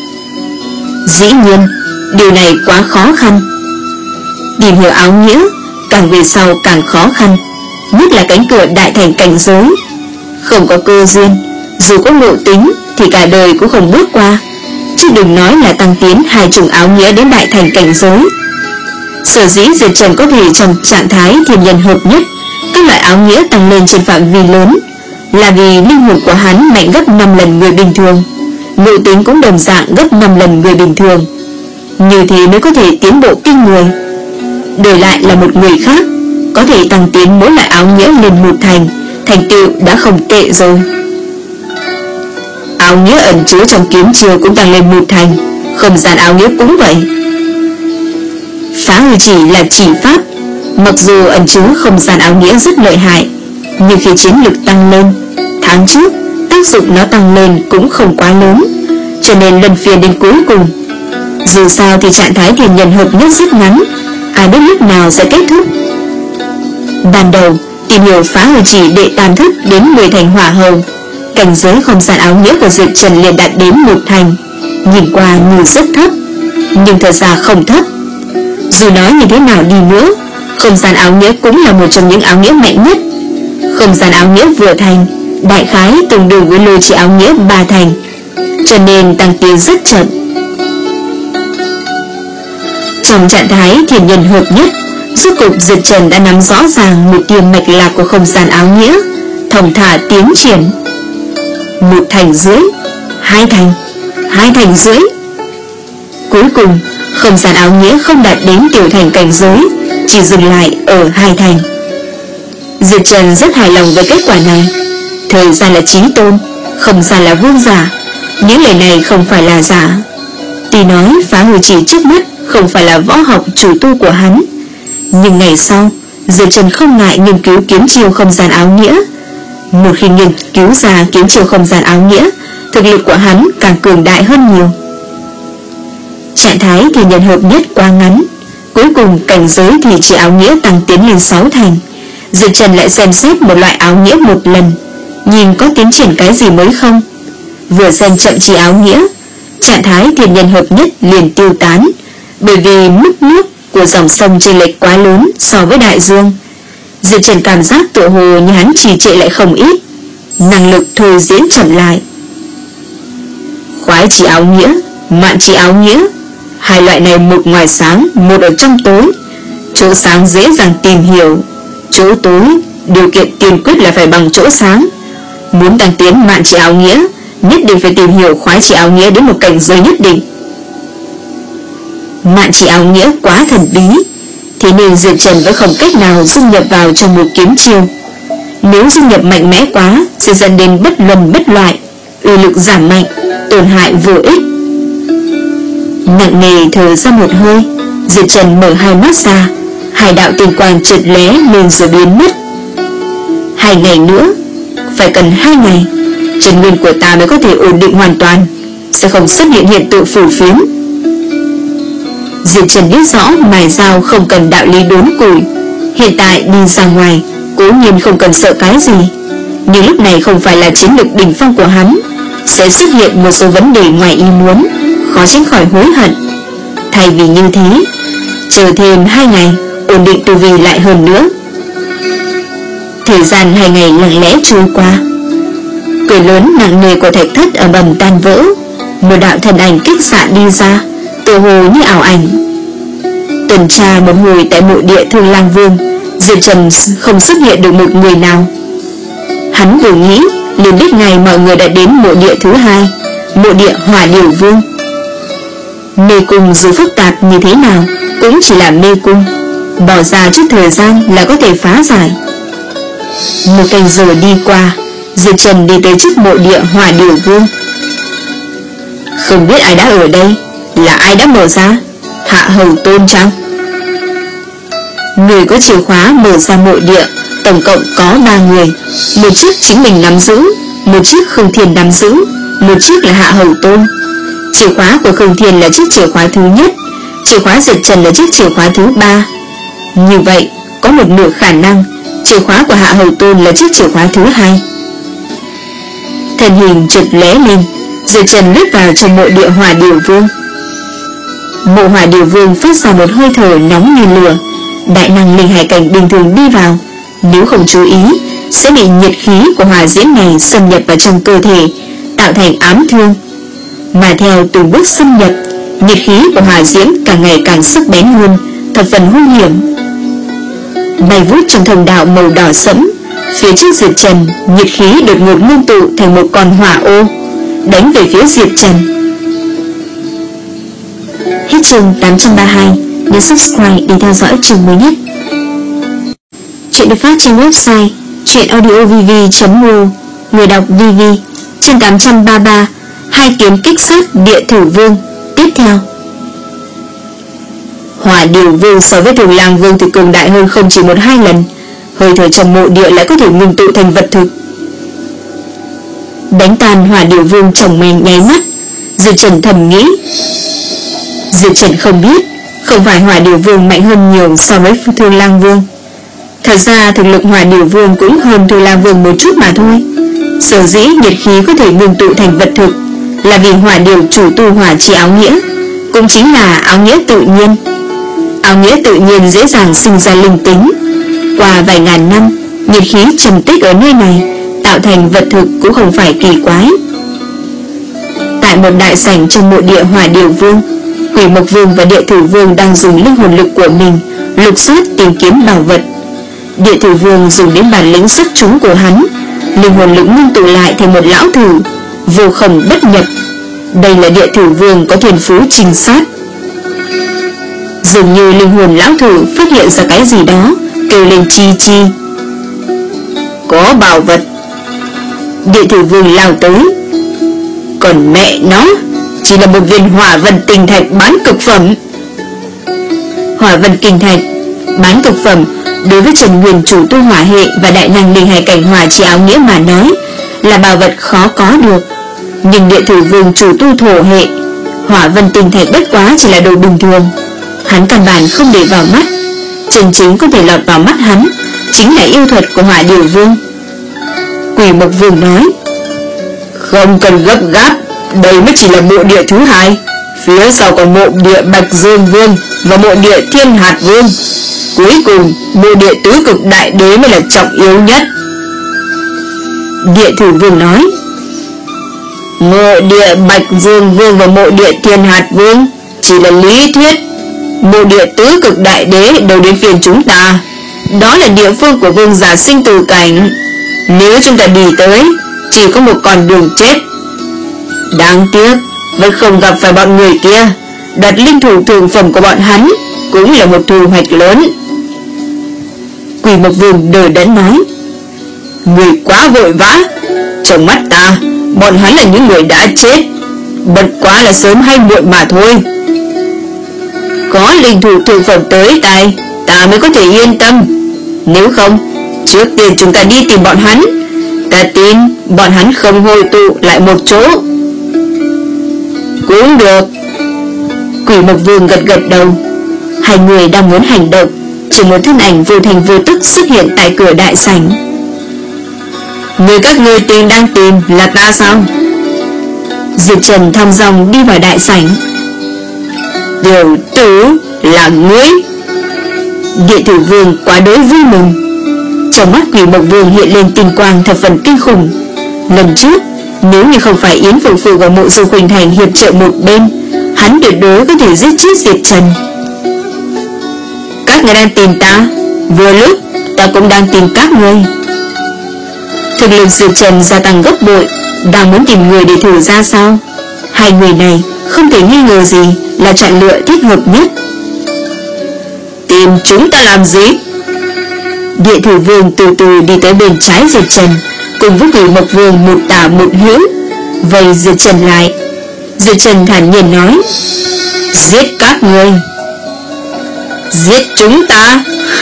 Dĩ nhiên, điều này quá khó khăn. Tìm hiểu áo nghĩa càng về sau càng khó khăn, nhất là cánh cửa đại thành cảnh giới. Không có cơ duyên, dù có ngộ tính thì cả đời cũng không bước qua, chứ đừng nói là tăng tiến hai chủng áo nghĩa đến đại thành cảnh giới. Sở dĩ Diệp Trần có thể trong trạng thái thiên nhân hợp nhất, các loại áo nghĩa tăng lên trên phạm vi lớn, là vì linh hồn của hắn mạnh gấp năm lần người bình thường, ngộ tính cũng đồng dạng gấp năm lần người bình thường. Như thế mới có thể tiến bộ kinh người. Đổi lại là một người khác, có thể tăng tiến mỗi loại áo nghĩa lên một thành, thành tựu đã không tệ rồi. Áo nghĩa ẩn chứa trong kiếm chiêu cũng tăng lên một thành, không gian áo nghĩa cũng vậy. Phá hư chỉ là chỉ pháp, mặc dù ẩn chứa không gian áo nghĩa rất lợi hại, nhưng khi chiến lực tăng lên, tháng trước tác dụng nó tăng lên cũng không quá lớn, cho nên lần phiền đến cuối cùng. Dù sao thì trạng thái thiên nhân hợp nhất rất ngắn, ai biết lúc nào sẽ kết thúc. Ban đầu tìm hiểu phá hư chỉ đệ tam thức đến mười thành hỏa hầu, cảnh giới không gian áo nghĩa của Diệp Trần liền đạt đến một thành. Nhìn qua như rất thấp, nhưng thật ra không thấp. Dù nói như thế nào đi nữa, không gian áo nghĩa cũng là một trong những áo nghĩa mạnh nhất. Không gian áo nghĩa vừa thành, đại khái tương đương với lôi chỉ áo nghĩa ba thành, cho nên tăng tiến rất chậm. Trong trạng thái thiên nhân hợp nhất, rốt cục Diệp Trần đã nắm rõ ràng một điểm mạch lạc của không gian áo nghĩa, thông thả tiến triển. Một thành rưỡi, hai thành, hai thành rưỡi. Cuối cùng, không gian áo nghĩa không đạt đến tiểu thành cảnh giới, chỉ dừng lại ở hai thành. Diệp Trần rất hài lòng với kết quả này. Thời gian là chí tôn, không gian là vương giả. Những lời này không phải là giả. Tuy nói phá hư chỉ trước mắt không phải là võ học chủ tu của hắn, nhưng ngày sau Diệp Trần không ngại nghiên cứu kiếm chiêu không gian áo nghĩa. Một khi nghiên cứu ra kiếm chiêu không gian áo nghĩa, thực lực của hắn càng cường đại hơn nhiều. Trạng thái thiên nhân hợp nhất quá ngắn, cuối cùng cảnh giới thì chỉ áo nghĩa tăng tiến lên sáu thành. Diệp Trần lại xem xét một loại áo nghĩa một lần, nhìn có tiến triển cái gì mới không. Vừa xem chậm chỉ áo nghĩa, trạng thái thiên nhân hợp nhất liền tiêu tán, bởi vì mức nước của dòng sông chênh lệch quá lớn so với đại dương. Diệp Trần cảm giác tựa hồ như hắn trì trệ lại không ít, năng lực thôi diễn chậm lại. Khoái chỉ áo nghĩa, mạn chỉ áo nghĩa, hai loại này một ngoài sáng, một ở trong tối. Chỗ sáng dễ dàng tìm hiểu, chỗ tối điều kiện tiên quyết là phải bằng chỗ sáng. Muốn tăng tiến mạn chỉ áo nghĩa, nhất định phải tìm hiểu khoái chỉ áo nghĩa đến một cảnh giới nhất định. Mạn chỉ áo nghĩa quá thần bí, thế nên Diệp Trần vẫn không cách nào dung nhập vào trong một kiếm chiêu. Nếu dung nhập mạnh mẽ quá sẽ dẫn đến bất luân bất loại, uy lực giảm mạnh, tổn hại vô ích. Nặng nề thở ra một hơi, Diệp Trần mở hai mắt ra, hai đạo tinh quang chợt lóe lên rồi biến mất. Hai ngày nữa, phải cần hai ngày, chân nguyên của ta mới có thể ổn định hoàn toàn, sẽ không xuất hiện hiện tượng phù phiếm. Diệp Trần biết rõ mài dao không cần đạo lý đốn củi. Hiện tại đi ra ngoài cố nhiên không cần sợ cái gì, nhưng lúc này không phải là chiến lược đỉnh phong của hắn, sẽ xuất hiện một số vấn đề ngoài ý muốn, khó tránh khỏi hối hận. Thay vì như thế, chờ thêm hai ngày ổn định tu vi lại hơn nữa. Thời gian hai ngày lặng lẽ trôi qua. Cửa lớn nặng nề của thạch thất ầm ầm tan vỡ. Một đạo thân ảnh kích xạ đi ra, tựa hồ như ảo ảnh. Tuần tra một hồi tại mộ địa Thương Lang Vương, Diệp Trần không xuất hiện được một người nào. Hắn vừa nghĩ liền biết ngay mọi người đã đến mộ địa thứ hai, mộ địa Hỏa Điểu Vương. Mê cung dù phức tạp như thế nào cũng chỉ là mê cung, bỏ ra chút thời gian là có thể phá giải. Một canh giờ đi qua, Diệp Trần đi tới trước mộ địa Hỏa Điểu Vương. Không biết ai đã ở đây, là ai đã mở ra? Hạ Hầu Tôn chăng? Người có chìa khóa mở ra mộ địa tổng cộng có ba người. Một chiếc chính mình nắm giữ, một chiếc Khương Thiên nắm giữ, một chiếc là Hạ Hầu Tôn. Chìa khóa của Khương Thiên là chiếc chìa khóa thứ nhất, chìa khóa Diệp Trần là chiếc chìa khóa thứ ba. Như vậy có một nửa khả năng chìa khóa của Hạ Hầu Tôn là chiếc chìa khóa thứ hai. Thân hình chợt lóe lên, Diệp Trần lướt vào trong mộ địa Hỏa Điểu Vương. Mộ Hỏa Điểu Vương phát ra một hơi thở nóng như lửa. Đại năng linh hải cảnh bình thường đi vào, nếu không chú ý sẽ bị nhiệt khí của hỏa diễm này xâm nhập vào trong cơ thể, tạo thành ám thương. Mà theo từng bước xâm nhập, nhiệt khí của hỏa diễm càng ngày càng sắc bén hơn, thập phần hung hiểm. Bay vút trong thông đạo màu đỏ sẫm, phía trước Diệp Trần, nhiệt khí đột ngột ngưng tụ thành một con hỏa ô, đánh về phía Diệp Trần. Hết chương tám trăm ba mươi hai. Nhớ subscribe để theo dõi chương mới nhất. Chuyện được phát trên website truyệnaudiovv chấm u. Người đọc vê vê. Chương tám trăm ba mươi ba. Hai kiếm kích sát địa thử vương. Tiếp theo. Hỏa Điểu Vương so với Thương Lang Vương thì cường đại hơn không chỉ một hai lần. Hơi thở trong mộ địa lại có thể ngưng tụ thành vật thực. Đánh tan Hỏa Điểu Vương trong men nháy mắt, Diệp Trần thầm nghĩ. Diệp Trần không biết, không phải Hỏa Điểu Vương mạnh hơn nhiều so với Thương Lang Vương. Thật ra thực lực Hỏa Điểu Vương cũng hơn Thương Lang Vương một chút mà thôi. Sở dĩ nhiệt khí có thể ngưng tụ thành vật thực là vì Hỏa Điểu chủ tu hỏa chi áo nghĩa, cũng chính là áo nghĩa tự nhiên. Áo nghĩa tự nhiên dễ dàng sinh ra linh tính. Qua vài ngàn năm, nhiệt khí trầm tích ở nơi này tạo thành vật thực cũng không phải kỳ quái. Tại một đại sảnh trong mộ địa Hỏa Điểu Vương, Quỷ Mộc Vương và Địa Thử Vương đang dùng linh hồn lực của mình lục soát tìm kiếm bảo vật. Địa Thử Vương dùng đến bản lĩnh xuất chúng của hắn, linh hồn lực ngưng tụ lại thành một lão thử, vô khổng bất nhập. Đây là Địa Thử Vương có thiên phú trinh sát. Dường như linh hồn lão thử phát hiện ra cái gì đó, kêu lên chi chi. Có bảo vật. Địa Thử Vương lao tới. Còn mẹ nó, chỉ là một viên hỏa vân tinh thạch bán cực phẩm. Hỏa vân tinh thạch bán cực phẩm đối với Trần Nguyên chủ tu hỏa hệ và đại năng linh hải cảnh hỏa chi áo nghĩa mà nói là bảo vật khó có được. Nhưng Địa Thử Vương chủ tu thổ hệ, hỏa vân tinh thạch bất quá chỉ là đồ bình thường, hắn căn bản không để vào mắt. Chân chính có thể lọt vào mắt hắn chính là yêu thuật của Hỏa Điểu Vương. Quỷ Mộc Vương nói, không cần gấp gáp, đây mới chỉ là mộ địa thứ hai, phía sau còn mộ địa Bạch Dương Vương và mộ địa Thiên Hạt Vương. Cuối cùng mộ địa tứ cực đại đế mới là trọng yếu nhất. Địa Thử Vương nói, mộ địa Bạch Dương Vương và mộ địa Thiên Hạt Vương chỉ là lý thuyết, mộ địa tứ cực đại đế đều đến phiên chúng ta. Đó là địa phương của vương giả sinh tử cảnh. Nếu chúng ta đi tới, chỉ có một con đường chết. Đáng tiếc vẫn không gặp phải bọn người kia. Đặt linh thủ thượng phẩm của bọn hắn cũng là một thu hoạch lớn. Quỷ Mộc Vương đờ đẫn nói, người quá vội vã. Trong mắt ta, bọn hắn là những người đã chết, bất quá là sớm hay muộn mà thôi. Có linh thủ thượng phẩm tới tay, ta mới có thể yên tâm. Nếu không, trước tiên chúng ta đi tìm bọn hắn. Ta tin bọn hắn không hội tụ lại một chỗ. Cũng được. Quỷ Mộc Vương gật gật đầu. Hai người đang muốn hành động, chỉ một thân ảnh vô thành vô tức xuất hiện tại cửa đại sảnh. Người các ngươi tìm đang tìm là ta sao? Diệp Trần thong dong đi vào đại sảnh. Tiểu tử là ngươi? Địa Thử Vương quá đối vui mừng. Trong mắt Quỷ Mộc Vương hiện lên tinh quang thập phần kinh khủng. Lần trước, nếu như không phải Yến Phụ Phụ và Mộ Dung Khuynh Thành hiệp trợ một bên, hắn tuyệt đối có thể giết chết Diệp Trần. Các người đang tìm ta, vừa lúc ta cũng đang tìm các ngươi. Thực lực Diệp Trần gia tăng gấp bội, đang muốn tìm người để thử ra sao. Hai người này không thể nghi ngờ gì là chọn lựa thích hợp nhất. Tìm chúng ta làm gì? Địa Thử Vương từ từ đi tới bên trái Diệp Trần, cùng với Quỷ Mộc Vương một tả một hữu vây Diệp Trần lại. Diệp Trần thản nhiên nói: giết các ngươi. Giết chúng ta?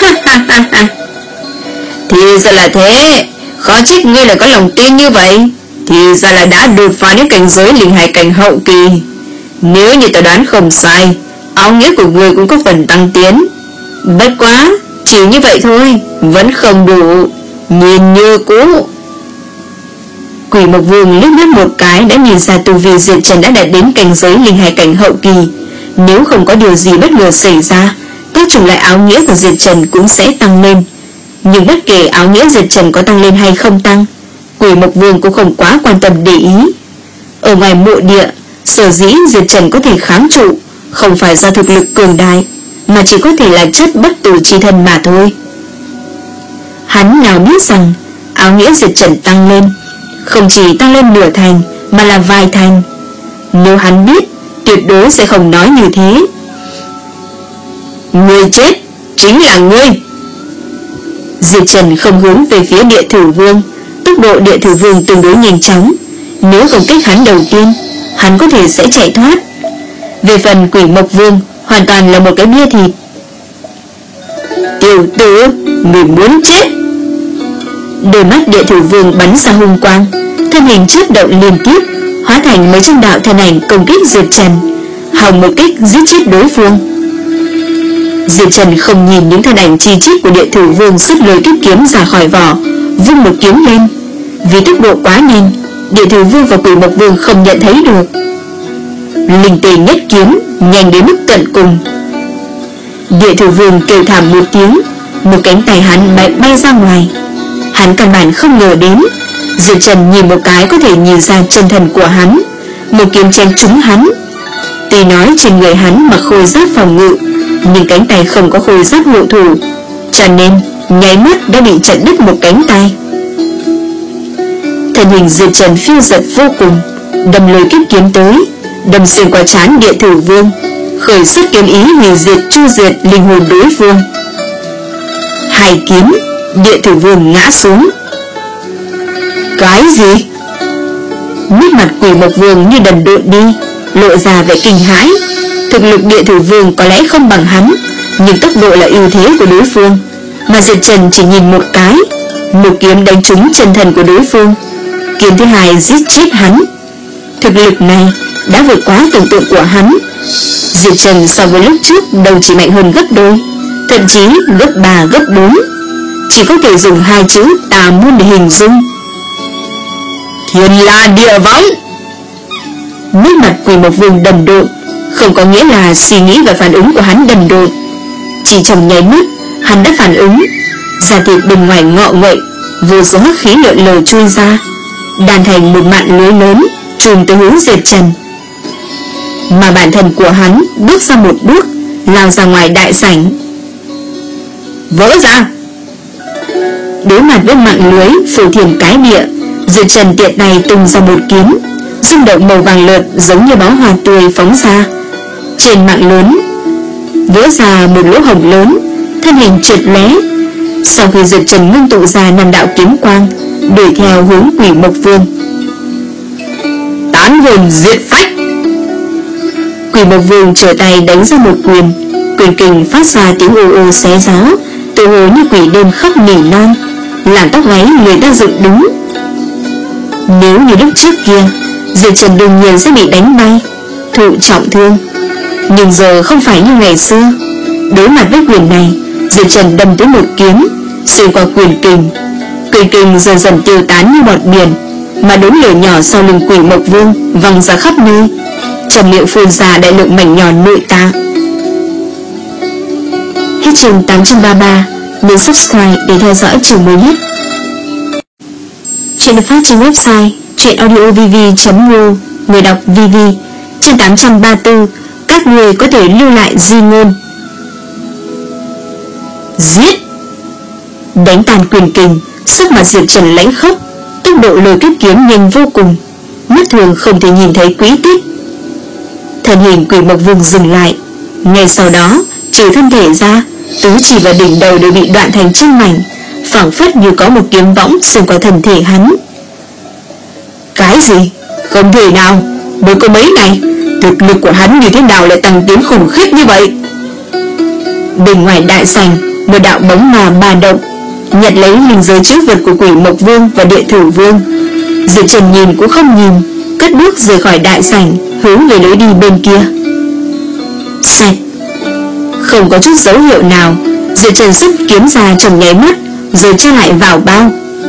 Thì ra là thế, khó trách ngươi lại có lòng tin như vậy. Thì ra là đã đột phá đến cảnh giới linh hải cảnh hậu kỳ. Nếu như ta đoán không sai, áo nghĩa của ngươi cũng có phần tăng tiến. Bất quá, chỉ như vậy thôi, vẫn không đủ, nhìn như cũ. Quỷ Mộc Vương liếc mắt một cái đã nhìn ra tu vi Diệp Trần đã đạt đến cảnh giới linh hải cảnh hậu kỳ. Nếu không có điều gì bất ngờ xảy ra, các chủng loại áo nghĩa của Diệp Trần cũng sẽ tăng lên. Nhưng bất kể áo nghĩa Diệp Trần có tăng lên hay không tăng, Quỷ Mộc Vương cũng không quá quan tâm để ý. Ở ngoài mộ địa, sở dĩ Diệp Trần có thể kháng trụ không phải do thực lực cường đại, mà chỉ có thể là chất bất tử chi thân mà thôi. Hắn nào biết rằng áo nghĩa Diệp Trần tăng lên không chỉ tăng lên nửa thành mà là vài thành. Nếu hắn biết, tuyệt đối sẽ không nói như thế. Người chết chính là ngươi. Diệp Trần không hướng về phía Địa Thử Vương. Tốc độ Địa Thử Vương tương đối nhanh chóng, nếu công kích hắn đầu tiên, hắn có thể sẽ chạy thoát. Về phần Quỷ Mộc Vương, hoàn toàn là một cái bia thịt. Tiểu tử, người muốn chết. Đôi mắt Địa Thử Vương bắn ra hung quang, thân hình chớp động liên tiếp, hóa thành mấy trăm đạo thân ảnh công kích Diệp Trần, hòng một kích giết chết đối phương. Diệp Trần không nhìn những thân ảnh chi chít của Địa Thử Vương xuất lôi kích kiếm ra khỏi vỏ, vung một kiếm lên. Vì tốc độ quá nhanh, Địa Thử Vương và Quỷ Mộc Vương không nhận thấy được. Linh tề nhất kiếm, nhanh đến mức tận cùng. Địa Thử Vương kêu thảm một tiếng, một cánh tay hắn bay, bay ra ngoài. Hắn căn bản không ngờ đến, Diệp Trần nhìn một cái có thể nhìn ra chân thần của hắn, một kiếm chém trúng hắn. Tuy nói trên người hắn mặc khôi giáp phòng ngự, nhưng cánh tay không có khôi giáp hộ thủ, cho nên nháy mắt đã bị chặt đứt một cánh tay. Thân hình Diệp Trần phiêu giật vô cùng, đâm lôi kích kiếm tới, đâm xuyên qua trán Địa Thử Vương, khởi xuất kiếm ý hủy diệt chu diệt linh hồn đối phương. Hai kiếm, Địa Thử Vương ngã xuống. Cái gì? Nét mặt Quỷ Mộc Vương như đần độn đi, lộ ra vẻ kinh hãi. Thực lực Địa Thử Vương có lẽ không bằng hắn, nhưng tốc độ là ưu thế của đối phương, mà Diệp Trần chỉ nhìn một cái, một kiếm đánh trúng chân thần của đối phương, kiếm thứ hai giết chết hắn. Thực lực này đã vượt quá tưởng tượng của hắn. Diệp Trần so với lúc trước đầu chỉ mạnh hơn gấp đôi, thậm chí gấp ba gấp bốn, chỉ có thể dùng hai chữ tà môn để hình dung. Thiên la địa võng. Nét mặt Quỷ Mộc Vương đần độn, không có nghĩa là suy nghĩ và phản ứng của hắn đần độn. Chỉ trong nháy mắt, hắn đã phản ứng. Da thịt bên ngoài ngọ nguậy, vô số hắc khí lượn lờ chui ra, đàn thành một mạng lưới lớn trùm tới hướng Diệp Trần. Mà bản thân của hắn bước ra một bước, lao ra ngoài đại sảnh. Vỡ ra. Đối mặt với mạng lưới phủ thiền cái địa, Diệp Trần tiện tay tung ra một kiếm, rung động màu vàng lợt giống như bó hoa tươi phóng ra. Trên mạng lớn vỡ ra một lỗ hổng lớn, thân hình trượt lé. Sau khi Diệp Trần ngưng tụ ra năm đạo kiếm quang, đuổi theo hướng Quỷ Mộc Vương. Tán hồn diệt phách. Quỷ Mộc Vương trở tay đánh ra một quyền, quyền kình phát ra tiếng ô ô xé gió, tự hồ như quỷ đêm khóc nỉ non, làm tóc gáy người ta dựng đứng. Nếu như lúc trước kia, Diệp Trần đương nhiên sẽ bị đánh bay, thụ trọng thương. Nhưng giờ không phải như ngày xưa. Đối mặt với quyền này, Diệp Trần đâm tới một kiếm, xuyên qua quyền kình. Quyền kình dần dần tiêu tán như bọt biển, mà đốm lửa nhỏ sau lưng Quỷ Mộc Vương văng ra khắp nơi, trong miệng phun ra đại lượng mảnh nhỏ nội tạng. Hết chương tám trăm ba mươi ba. Nhấn subscribe để theo dõi chương mới nhất. Chuyện được phát trên website truyện audio v v chấm r o. Người đọc vê vê. Chương tám trăm ba mươi tư. Các người có thể lưu lại di ngôn. Giết! Đánh tàn quyền kình, sức mặt Diệp Trần lãnh khốc, tốc độ lôi kiếp kiếm nhanh vô cùng, mắt thường không thể nhìn thấy quý tích. Thân hình Quỷ Mộc Vương dừng lại, ngay sau đó trừ thân thể ra, tứ chỉ và đỉnh đầu đều bị đoạn thành trăm mảnh, phảng phất như có một kiếm võng xuyên qua thân thể hắn. Cái gì? Không thể nào! Mới có mấy ngày, thực lực của hắn như thế nào lại tăng tiến khủng khiếp như vậy? Bên ngoài đại sảnh, một đạo bóng mà bà động, nhặt lấy linh giới chữ vật của Quỷ Mộc Vương và Địa Thử Vương. Diệp Trần nhìn cũng không nhìn, cất bước rời khỏi đại sảnh, hướng về lối đi bên kia. Sạch! Không có chút dấu hiệu nào, Diệp Trần xuất kiếm ra trong nháy mắt, rồi cho lại vào bao.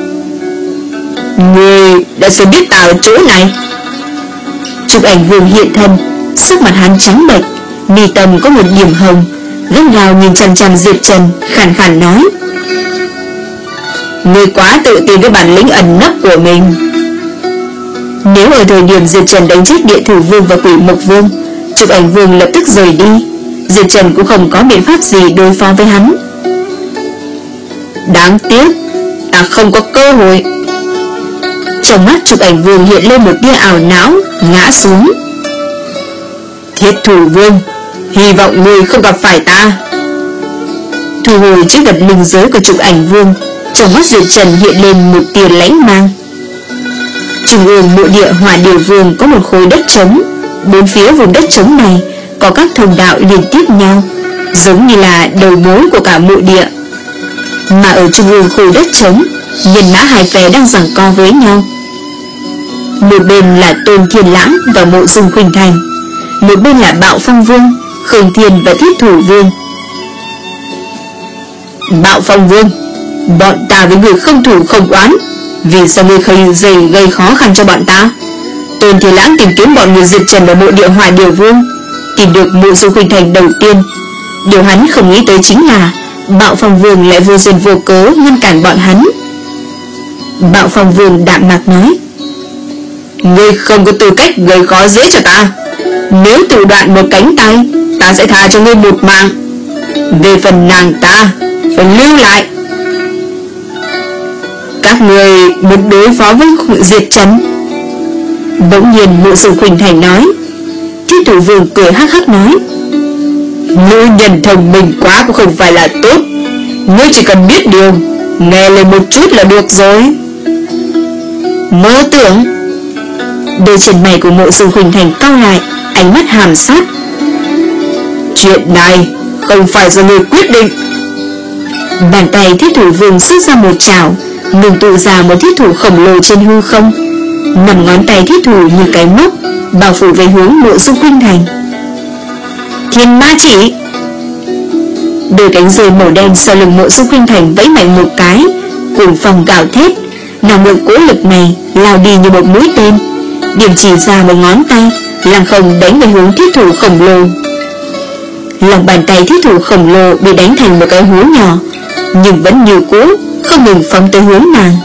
Người đã sớm biết ta ở chỗ này. Trục Ảnh Vương hiện thân, sắc mặt hắn trắng bệch, mi tâm có một điểm hồng, gắt gao nhìn chằm chằm Diệp Trần, khàn khàn nói: Người quá tự tin với bản lĩnh ẩn nấp của mình. Nếu ở thời điểm Diệp Trần đánh chết Địa Thử Vương và Quỷ Mộc Vương, Trục Ảnh Vương lập tức rời đi, Diệp Trần cũng không có biện pháp gì đối phó với hắn. Đáng tiếc, ta không có cơ hội. Trong mắt Trục Ảnh Vương hiện lên một tia ảo não, ngã xuống. Thiết Thủ Vương, hy vọng ngươi không gặp phải ta. Thu hồi chiếc vật linh giới của Trục Ảnh Vương, trong mắt Diệp Trần hiện lên một tia lãnh mang. Trung ương mộ địa Hỏa Điều Vương có một khối đất trống, bốn phía vùng đất trống này có các thông đạo liên tiếp nhau, giống như là đầu mối của cả mộ địa. Mà ở trung ương khu đất trống, nhân mã hai phe đang giằng co với nhau. Một bên là Tôn Thiên Lãng và Mộ Dung Khuynh Thành, một bên là Bạo Phong Vương, Khương Thiên và Thiết Thủ Vương. Bạo Phong Vương, bọn ta với người không thủ không oán, vì sao ngươi khơi dày gây khó khăn cho bọn ta? Tôn Thiên Lãng tìm kiếm bọn người Diệp Trần ở mộ địa Hỏa Điều Vương, tìm được Mộ Dung Khuynh Thành đầu tiên. Điều hắn không nghĩ tới chính là Bạo Phong Vương lại vô duyên vô cớ ngăn cản bọn hắn. Bạo Phong Vương đạm mạc nói: Ngươi không có tư cách gây khó dễ cho ta. Nếu tự đoạn một cánh tay, ta sẽ tha cho ngươi một mạng. Về phần nàng ta, phải lưu lại. Các người muốn đối phó với Diệp Trần? Bỗng nhiên Mộ Dung Khuynh Thành nói. Thiết Thủ Vương cười hắc hắc nói: Nữ nhân thông minh quá cũng không phải là tốt. Ngươi chỉ cần biết điều, nghe lên một chút là được rồi. Mơ tưởng. Đôi chân mày của Mộ Dung Khuynh Thành cau lại, ánh mắt hàm sát. Chuyện này không phải do ngươi quyết định. Bàn tay Thiết Thủ Vương xuất ra một chảo, ngừng tụ ra một thiết thủ khổng lồ trên hư không. Nằm ngón tay thiết thủ như cái móc, bao phủ về hướng Mộ Dung Khuynh Thành. Thiên Ma Chỉ. Đôi cánh rơi màu đen sau lưng Mộ Dung Khuynh Thành vẫy mạnh một cái, cuồng phong gào thét, nàng mượn cỗ lực này lao đi như một mũi tên, điểm chỉ ra một ngón tay, lăng không đánh về hướng thiết thủ khổng lồ. Lòng bàn tay thiết thủ khổng lồ bị đánh thành một cái hố nhỏ, nhưng vẫn như cũ không ngừng phóng tới hướng nàng.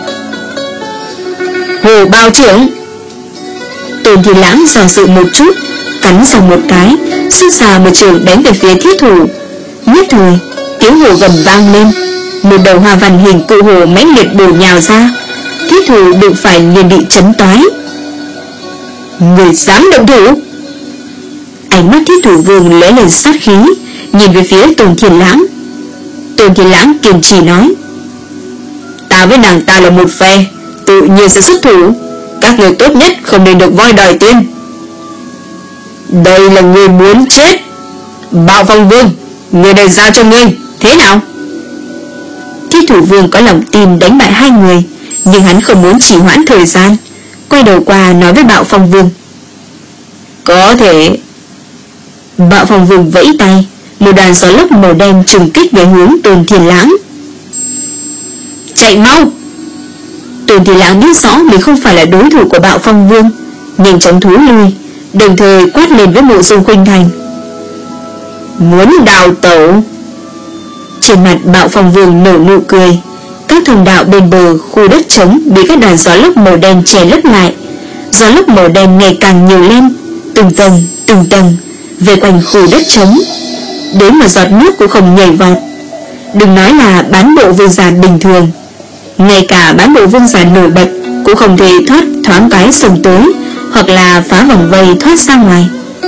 Hồ Bao Trưởng. Tôn Thiên Lãng do dự một chút, cắn răng một cái, xuất ra một trường đánh về phía thiết thủ. Nhất thời tiếng hồ gầm vang lên, một đầu hoa văn hình cự hồ mãnh liệt bổ nhào ra. Thiết thủ đụng phải liền bị chấn toái. Người dám động thủ? Ánh mắt Thiết Thủ Vương lóe lên sát khí, nhìn về phía Tôn Thiên Lãng. Tôn Thiên Lãng kiên trì nói: Ta với nàng ta là một phe, tự nhiên sẽ xuất thủ. Các người tốt nhất không nên được voi đòi tiên. Đây là người muốn chết. Bạo Phong Vương, người này giao cho ngươi, thế nào? Thiết Thủ Vương có lòng tin đánh bại hai người, nhưng hắn không muốn trì hoãn thời gian, quay đầu qua nói với Bạo Phong Vương: Có thể. Bạo Phong Vương vẫy tay, một đoàn gió lốc màu đen trùng kích về hướng Tôn Thiên Lãng. Chạy mau! Tôn Thiên Lãng biết rõ mình không phải là đối thủ của Bạo Phong Vương, nhanh chóng thối lui, đồng thời quát lên với Mộ Dung Khuynh Thành. Muốn đào tẩu? Trên mặt Bạo Phong Vương nở nụ cười. Các thông đạo bên bờ khu đất trống bị các đoàn gió lốc màu đen che lấp lại. Gió lốc màu đen ngày càng nhiều lên, từng tầng từng tầng về quanh khu đất trống, đến một giọt nước cũng không nhảy vọt. Đừng nói là bán bộ vương giả bình thường, ngay cả bán bộ vương giả nổi bật cũng không thể thoát thoáng cái sông tối, hoặc là phá vòng vây thoát ra ngoài.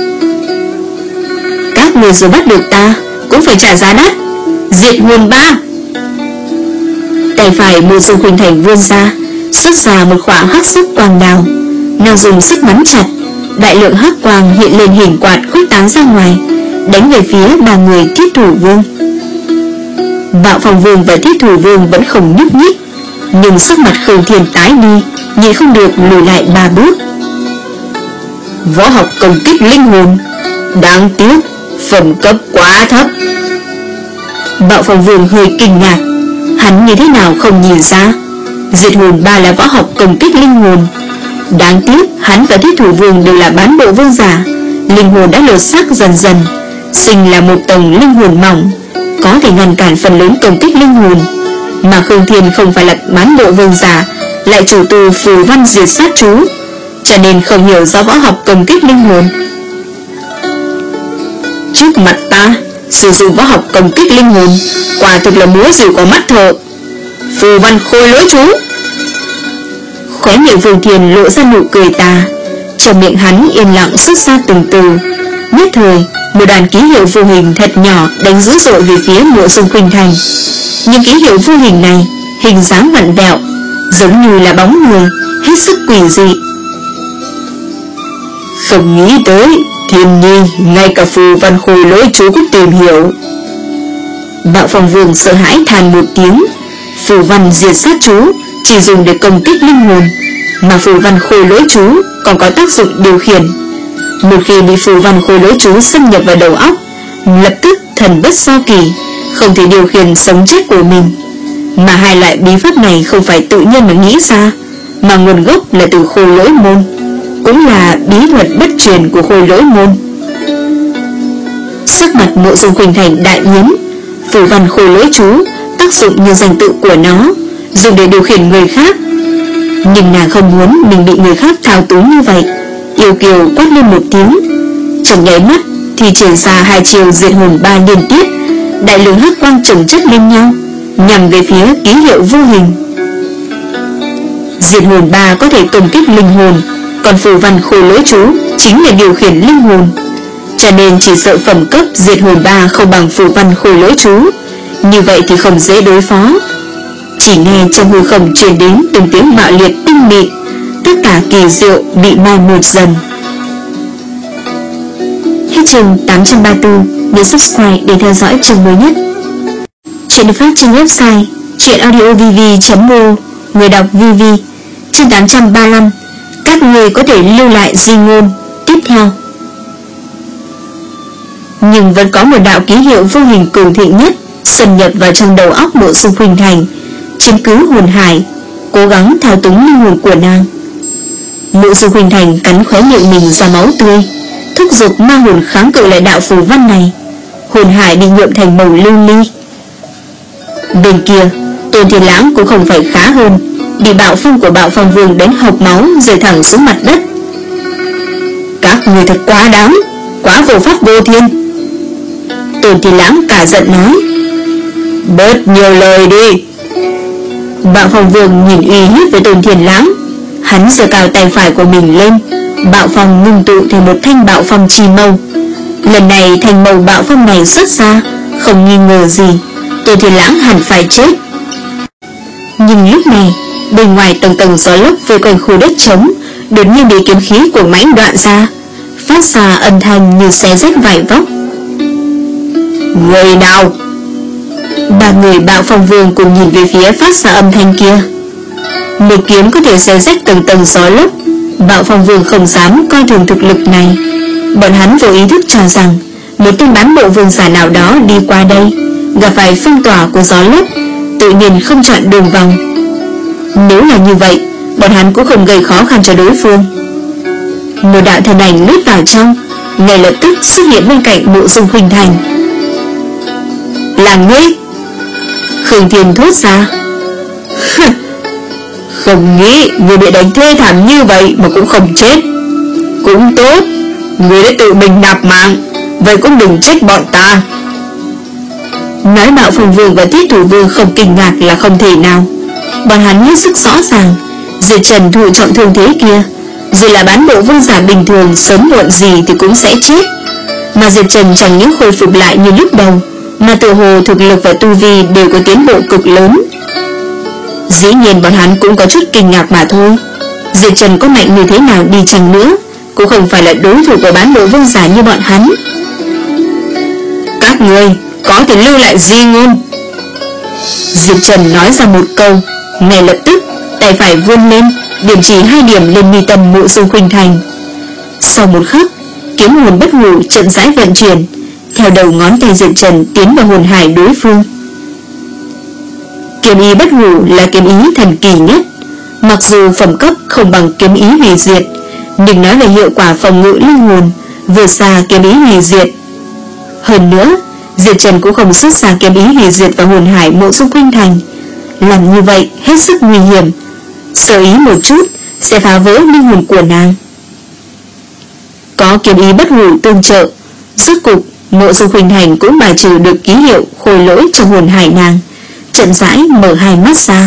Các người dù bắt được ta cũng phải trả giá đắt. Diệt hồn ba! Tay phải Mộ Dung Khuynh Thành vươn ra, xuất ra một khoảng hắc sắc quang đào. Nàng dùng sức nắm chặt, đại lượng hắc quang hiện lên hình quạt khuếch tán ra ngoài, đánh về phía ba người Thiết Thủ Vương. Bạo Phong Vương và Thiết Thủ Vương vẫn không nhúc nhích, nhưng sắc mặt Khương Thiên tái đi, nhịn không được lùi lại ba bước. Võ học công kích linh hồn, đáng tiếc phẩm cấp quá thấp. Bạo Phong Vương hơi kinh ngạc, hắn như thế nào không nhìn ra Diệt hồn ba là võ học công kích linh hồn. Đáng tiếc hắn và Thiết Thủ Vương đều là bán bộ vương giả, linh hồn đã lột xác dần dần, sinh là một tầng linh hồn mỏng, có thể ngăn cản phần lớn công kích linh hồn. Mà Khương Thiên không phải là bán bộ vương giả, lại chủ tu phù văn diệt sát chú, cho nên không hiểu rõ võ học công kích linh hồn. Trước mặt ta sử dụng võ học công kích linh hồn, quả thực là múa rìu có mắt thợ. Phù văn khôi lỗi chú. Khóe miệng Vương Thiên lộ ra nụ cười tà, trong miệng hắn yên lặng xuất ra từng từ. Nhất thời một đoàn ký hiệu vô hình thật nhỏ đánh dữ dội về phía Mộ Dung Khuynh Thành. Những ký hiệu vô hình này hình dáng vặn vẹo, giống như là bóng người, hết sức quỷ dị. Không nghĩ tới Thiên Nhi ngay cả phù văn khôi lỗi chú cũng tìm hiểu. Bạo Phong Vương sợ hãi than một tiếng. Phù văn diệt sát chú chỉ dùng để công kích linh hồn, mà phù văn khôi lỗi chú còn có tác dụng điều khiển. Một khi bị phù văn khôi lỗi chú xâm nhập vào đầu óc, lập tức thần bất do kỳ, không thể điều khiển sống chết của mình. Mà hai loại bí pháp này không phải tự nhiên mà nghĩ ra, mà nguồn gốc là từ khôi lỗi môn, cũng là bí thuật bất truyền của khôi lỗi môn. Sắc mặt Mộ Dung Khuynh Thành đại biến. Phù văn khôi lỗi chú tác dụng như danh tự của nó, dùng để điều khiển người khác. Nhưng nàng không muốn mình bị người khác thao túng như vậy. Yêu kiều quát lên một tiếng, trong nháy mắt thì triển ra hai chiều diệt hồn ba liên tiếp, đại lượng hắc quang chồng chất lên nhau, nhằm về phía ký hiệu vô hình. Diệt hồn ba có thể công kích linh hồn, còn phù văn khôi lỗi chú chính là điều khiển linh hồn, cho nên chỉ sợ phẩm cấp diệt hồn ba không bằng phù văn khôi lỗi chú, như vậy thì không dễ đối phó. Chỉ nghe trong hư không truyền đến từng tiếng bạo liệt tinh mị, tất cả kỳ diệu bị mai một dần. Hết chương tám trăm ba mươi tư. Nhớ subscribe để theo dõi chương mới nhất. Chuyện được phát trên website truyệnaudiovv chấm o. Người đọc vê vê. Chương tám trăm ba mươi lăm. Các người có thể lưu lại di ngôn. Tiếp theo. Nhưng vẫn có một đạo ký hiệu vô hình cường thịnh nhất xâm nhập vào trong đầu óc Mộ Dung Khuynh Thành, chiếm cứ hồn hải, cố gắng thao túng linh hồn của nàng. Mộ Dung Khuynh Thành cắn khóe miệng mình ra máu tươi, thúc giục ma hồn kháng cự lại đạo phù văn này. Hồn hải bị nhuộm thành màu lưu ly. Bên kia Tôn Thiên Lãng cũng không phải khá hơn, bị bạo phong của Bạo Phong Vương đánh hộc máu, rơi thẳng xuống mặt đất. Các người thật quá đáng, quá vô pháp vô thiên. Tôn Thiên Lãng cả giận nói. Bớt nhiều lời đi. Bạo Phong Vương nhìn uy hiếp với Tôn Thiên Lãng, hắn giơ cao tay phải của mình lên, bạo phong ngưng tụ thành một thanh bạo phong chi mâu. Lần này thanh mâu bạo phong này xuất ra, không nghi ngờ gì Tôn Thiên Lãng hẳn phải chết. Nhưng lúc này bên ngoài tầng tầng gió lốc về quanh khu đất trống đột nhiên bị kiếm khí của mãnh đoạn ra, phát ra âm thanh như xé rách vải vóc. Người nào? Ba người Bạo Phong Vương cùng nhìn về phía phát ra âm thanh kia. Một kiếm có thể xé rách tầng tầng gió lốc, Bạo Phong Vương không dám coi thường thực lực này. Bọn hắn vô ý thức cho rằng một tên bán bộ vương giả nào đó đi qua đây, gặp phải phong tỏa của gió lốc, tự nhiên không chọn đường vòng. Nếu là như vậy, bọn hắn cũng không gây khó khăn cho đối phương. Một đạo thân ảnh lướt vào trong, ngay lập tức xuất hiện bên cạnh Mộ Dung Khuynh Thành. Là ngươi? Khương Thiên thốt ra. Không nghĩ người bị đánh thê thảm như vậy mà cũng không chết. Cũng tốt, người đã tự mình nạp mạng, vậy cũng đừng trách bọn ta. Nói Bạo Phong Vương và Thiết Thủ Vương không kinh ngạc là không thể nào. Bọn hắn hết sức rõ ràng, Diệp Trần thụ trọng thương thế kia, dù là bán bộ vương giả bình thường, sớm muộn gì thì cũng sẽ chết. Mà Diệp Trần chẳng những khôi phục lại như lúc đầu, mà tự hồ thực lực và tu vi đều có tiến bộ cực lớn. Dĩ nhiên bọn hắn cũng có chút kinh ngạc mà thôi. Diệp Trần có mạnh như thế nào đi chăng nữa, cũng không phải là đối thủ của bán bộ vương giả như bọn hắn. Các người có thể lưu lại di ngôn. Diệp Trần nói ra một câu, ngay lập tức tay phải vươn lên, điểm chỉ hai điểm lên mi tâm Mộ Dung Khuynh Thành. Sau một khắc, kiếm hồn bất hủ chậm rãi vận chuyển, theo đầu ngón tay Diệp Trần tiến vào hồn hải đối phương. Kiếm ý bất hủ là kiếm ý thần kỳ nhất, mặc dù phẩm cấp không bằng kiếm ý hủy diệt, nhưng nói về hiệu quả phòng ngự linh hồn vượt xa kiếm ý hủy diệt. Hơn nữa, Diệp Trần cũng không xuất ra kiếm ý hủy diệt vào hồn hải Mộ Dung Khuynh Thành. Làm như vậy hết sức nguy hiểm, sơ ý một chút sẽ phá vỡ linh hồn của nàng. Có kiếm ý bất hủ tương trợ, rốt cục Mộ Dung Khuynh Thành cũng bài trừ được ký hiệu khôi lỗi trong hồn hải nàng, chậm rãi mở hai mắt ra.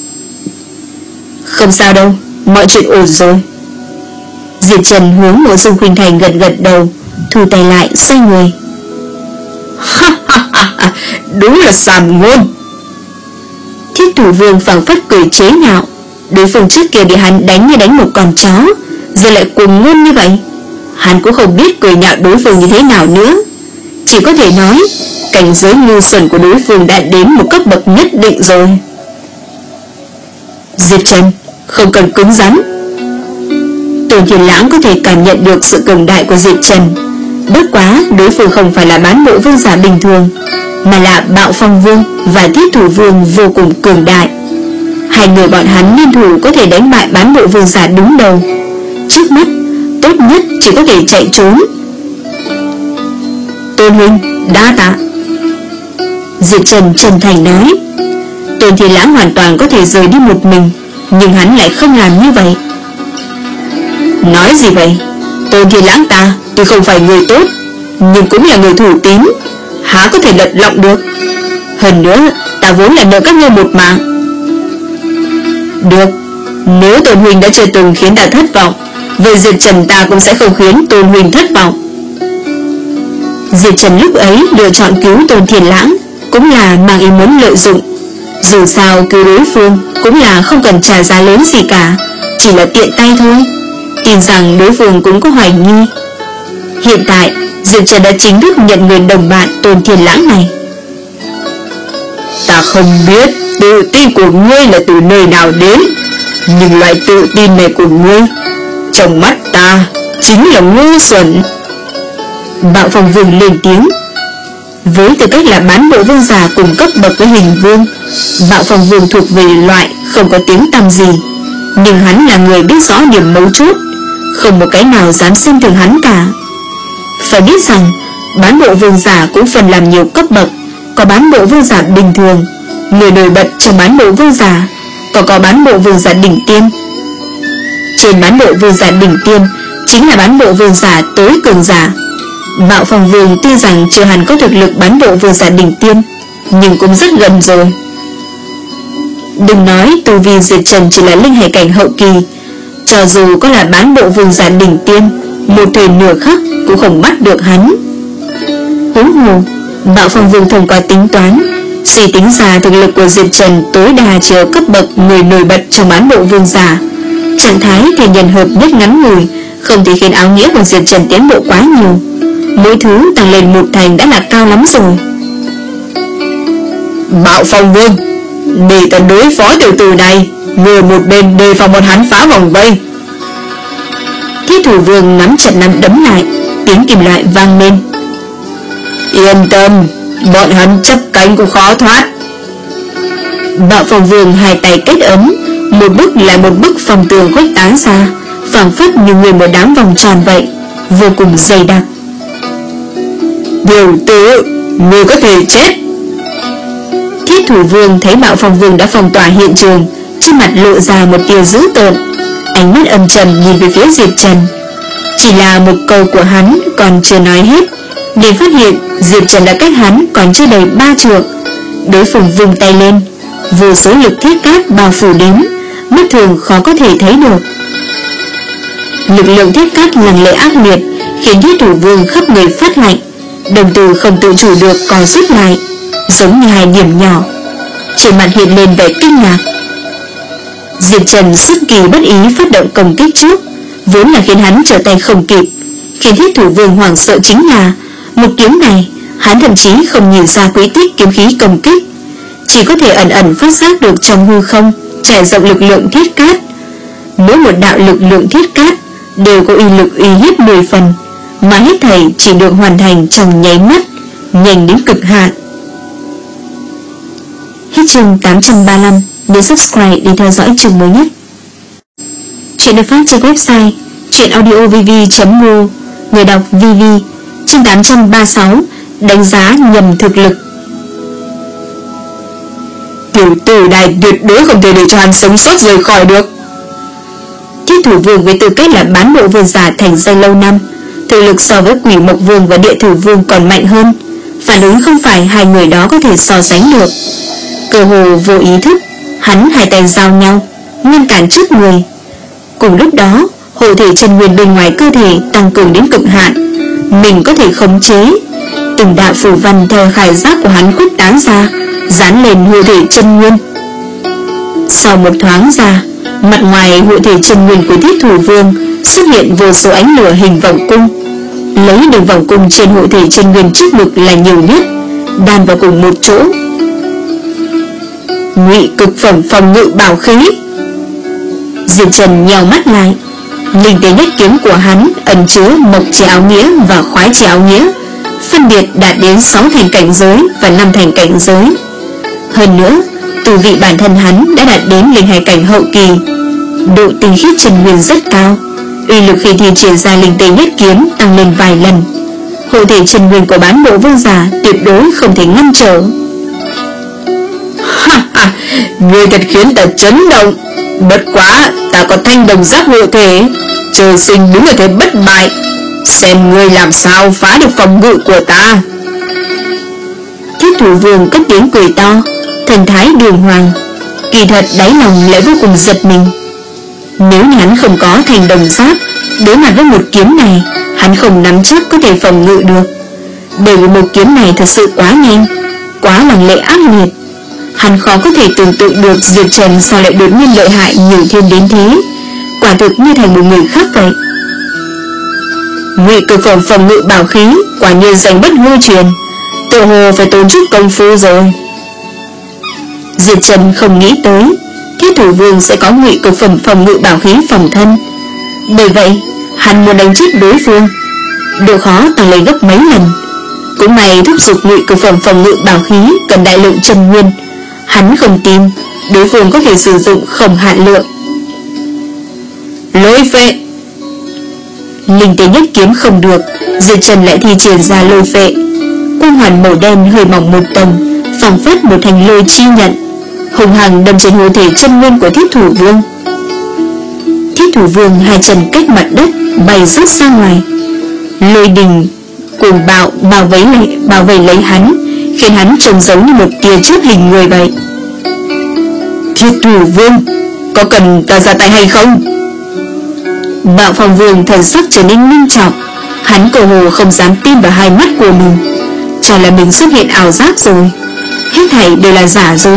Không sao đâu, mọi chuyện ổn rồi. Diệp Trần hướng Mộ Dung Khuynh Thành gật gật đầu, thu tay lại xoay người. Ha ha ha, đúng là sàm ngôn. Thiết Thủ Vương phảng phất cười chế nhạo, đối phương trước kia bị hắn đánh như đánh một con chó, giờ lại cuồng ngôn như vậy. Hắn cũng không biết cười nhạo đối phương như thế nào nữa, chỉ có thể nói cảnh giới ngu xuẩn của đối phương đã đến một cấp bậc nhất định rồi. Diệp Trần không cần cứng rắn. Tôn Thiên Lãng có thể cảm nhận được sự cường đại của Diệp Trần, bất quá đối phương không phải là bán bộ vương giả bình thường, mà là Bạo Phong Vương và Thiết Thủ Vương vô cùng cường đại. Hai người bọn hắn liên thủ có thể đánh bại bán bộ vương giả đứng đầu. Trước mắt tốt nhất chỉ có thể chạy trốn. Tôn huynh đa tạ. Diệp Trần chân thành nói. Tôn Thiên Lãng hoàn toàn có thể rời đi một mình, nhưng hắn lại không làm như vậy. Nói gì vậy? Tôn Thiên Lãng ta tuy không phải người tốt, nhưng cũng là người thủ tín, há có thể lật lọng được. Hơn nữa ta vốn là nợ các ngươi một mạng. Được, nếu Tôn huynh đã chưa từng khiến ta thất vọng, về Diệp Trần ta cũng sẽ không khiến Tôn huynh thất vọng. Diệp Trần lúc ấy lựa chọn cứu Tôn Thiên Lãng cũng là mang ý muốn lợi dụng. Dù sao cứu đối phương cũng là không cần trả giá lớn gì cả, chỉ là tiện tay thôi. Tin rằng đối phương cũng có hoài nghi. Hiện tại Diệp Trần đã chính thức nhận người đồng bạn Tôn Thiên Lãng này. Ta không biết tự tin của ngươi là từ nơi nào đến, nhưng loại tự tin này của ngươi trong mắt ta chính là ngu xuẩn. Bạo Phong Vương lên tiếng. Với tư cách là bán bộ vương giả cùng cấp bậc với Hình Vương, Bạo Phong Vương thuộc về loại không có tiếng tăm gì, nhưng hắn là người biết rõ điểm mấu chốt, không một cái nào dám xem thường hắn cả. Phải biết rằng bán bộ vương giả cũng phần làm nhiều cấp bậc, có bán bộ vương giả bình thường, người nổi bật trong bán bộ vương giả, còn có bán bộ vương giả đỉnh tiêm. Trên bán bộ vương giả đỉnh tiêm chính là bán bộ vương giả tối cường giả. Bạo Phong Vương tuy rằng chưa hẳn có thực lực bán bộ vương giả đỉnh tiêm, nhưng cũng rất gần rồi. Đừng nói tu vi Diệp Trần chỉ là linh hải cảnh hậu kỳ, cho dù có là bán bộ vương giả đỉnh tiêm, một thời nửa khắc cũng không bắt được hắn. Huống hồ Bạo Phong Vương thông qua tính toán, suy tính ra thực lực của Diệp Trần tối đa chỉ ở cấp bậc người nổi bật trong bán bộ vương giả. Trạng thái thiên nhân hợp nhất ngắn ngủi không thể khiến áo nghĩa của Diệp Trần tiến bộ quá nhiều. Mỗi thứ tăng lên một thành đã là cao lắm rồi. Bạo Phong Vương, để ta đối phó tiểu tử này, người một bên đề phòng một hắn phá vòng vây. Thiết Thủ Vương nắm chặt nắm đấm lại, tiếng kim loại vang lên.
Yên tâm, bọn hắn chấp cánh cũng khó thoát.
Bạo Phong Vương hai tay kết ấn, một bức lại một bức phòng tường khuếch tán ra, phảng phất như người một đám vòng tròn vậy, vô cùng dày đặc.
Tiểu tử, ngươi có thể chết.
Thiết Thủ Vương thấy Bạo Phong Vương đã phong tỏa hiện trường, trên mặt lộ ra một tia dữ tợn, ánh mắt âm trầm nhìn về phía Diệp Trần. Chỉ là một câu của hắn còn chưa nói hết, để phát hiện Diệp Trần đã cách hắn còn chưa đầy ba trượng. Đối phương vung tay lên, vô số lực thiết cát bao phủ đến, mắt thường khó có thể thấy được. Lực lượng thiết cát lằng lệ ác liệt, khiến Thiết Thủ Vương khắp người phát lạnh, đồng tử không tự chủ được co rút lại, giống như hai điểm nhỏ. Trên mặt hiện lên vẻ kinh ngạc. Diệp Trần xuất kỳ bất ý phát động công kích trước, vốn là khiến hắn trở tay không kịp. Khiến Thiết Thủ Vương hoảng sợ chính là một kiếm này, hắn thậm chí không nhìn ra quỹ tích kiếm khí công kích, chỉ có thể ẩn ẩn phát giác được trong hư không trải rộng lực lượng thiết cát. Mỗi một đạo lực lượng thiết cát đều có uy lực uy hiếp mười phần, mà hết thảy chỉ được hoàn thành trong nháy mắt, nhanh đến cực hạn. Hết chương tám trăm ba mươi lăm. Nhớ subscribe để theo dõi chương mới nhất. Chuyện được phát trên website truyệnaudiovv chấm m o. Người đọc vê vê. Chương tám trăm ba mươi sáu. Đánh giá nhầm thực lực.
Tiểu tử này tuyệt đối không thể để cho hắn sống sót rời khỏi được.
Thiết Thủ Vương với tư cách là bán bộ vương giả thành danh lâu năm, thực lực so với Quỷ Mộc Vương và Địa Thử Vương còn mạnh hơn, phản ứng không phải hai người đó có thể so sánh được. Cơ hồ vô ý thức, hắn hai tay giao nhau, ngăn cản trước người. Cùng lúc đó, hộ thể chân nguyên bên ngoài cơ thể tăng cường đến cực hạn, mình có thể khống chế. Từng đạo phù văn theo khải giác của hắn khuếch tán ra, dán lên hộ thể chân nguyên. Sau một thoáng ra, mặt ngoài hộ thể chân nguyên của Thiết Thủ Vương xuất hiện vô số ánh lửa hình vòng cung. Lấy đường vòng cung trên hộ thể chân nguyên trước ngực là nhiều nhất, đan vào cùng một chỗ. Ngụy cực phẩm phòng ngự bảo khí. Diệp Trần nheo mắt lại, linh tế nhất kiếm của hắn ẩn chứa mộc chỉ áo nghĩa và khoái chỉ áo nghĩa, phân biệt đạt đến sáu thành cảnh giới và năm thành cảnh giới. Hơn nữa, tu vị bản thân hắn đã đạt đến linh hải cảnh hậu kỳ, độ tinh khiết chân nguyên rất cao, uy lực khi thi triển ra linh tế nhất kiếm tăng lên vài lần. Hộ thể chân nguyên của bán bộ vương giả tuyệt đối không thể ngăn trở.
Ha ha, ngươi thật khiến ta chấn động. Bất quá ta có thanh đồng giáp hộ thể, trời sinh đúng là thế bất bại, xem ngươi làm sao phá được phòng ngự của ta.
Thiết Thủ Vương cất tiếng cười to, thần thái đường hoàng, kỳ thật đáy lòng lại vô cùng giật mình. Nếu như hắn không có thành đồng giáp, đối mặt với một kiếm này, hắn không nắm chắc có thể phòng ngự được, bởi vì một kiếm này thật sự quá nhanh, quá lằng lệ ác liệt. Hắn khó có thể tưởng tượng được Diệp Trần sao lại đột nhiên lợi hại nhiều thêm đến thế, quả thực như thành một người khác vậy.
Ngụy cực phẩm phòng ngự bảo khí quả nhiên danh bất hư truyền, tự hồ phải tốn chút công phu rồi.
Diệp Trần không nghĩ tới Thiết Thủ Vương sẽ có ngụy cực phẩm phòng ngự bảo khí phòng thân, bởi vậy hắn muốn đánh chết đối phương, độ khó tăng lên gấp mấy lần. Cũng may thúc giục ngụy cực phẩm phòng ngự bảo khí cần đại lượng chân nguyên, hắn không tin đối phương có thể sử dụng không hạn lượng.
Lôi phệ.
Linh tế nhất kiếm không được, Diệp Trần lại thi triển ra lôi phệ. Quang hoàn màu đen hơi mỏng một tầng, phảng phất một thành lôi chi nhận, hùng hằng đâm trên hộ thể chân nguyên của Thiết Thủ Vương. Thiết Thủ Vương hai chân cách mặt đất bay rớt ra ngoài, lôi đình cuồng bạo bao vây lấy, bao vây lấy hắn, khiến hắn trông giống như một tia chớp hình người vậy.
Thiết Thủ Vương, có cần ta ra tay hay không?
Bạo Phong Vương thần sắc trở nên nghiêm trọng, hắn cổ hồ không dám tin vào hai mắt của mình, cho là mình xuất hiện ảo giác rồi, hết thảy đều là giả dối.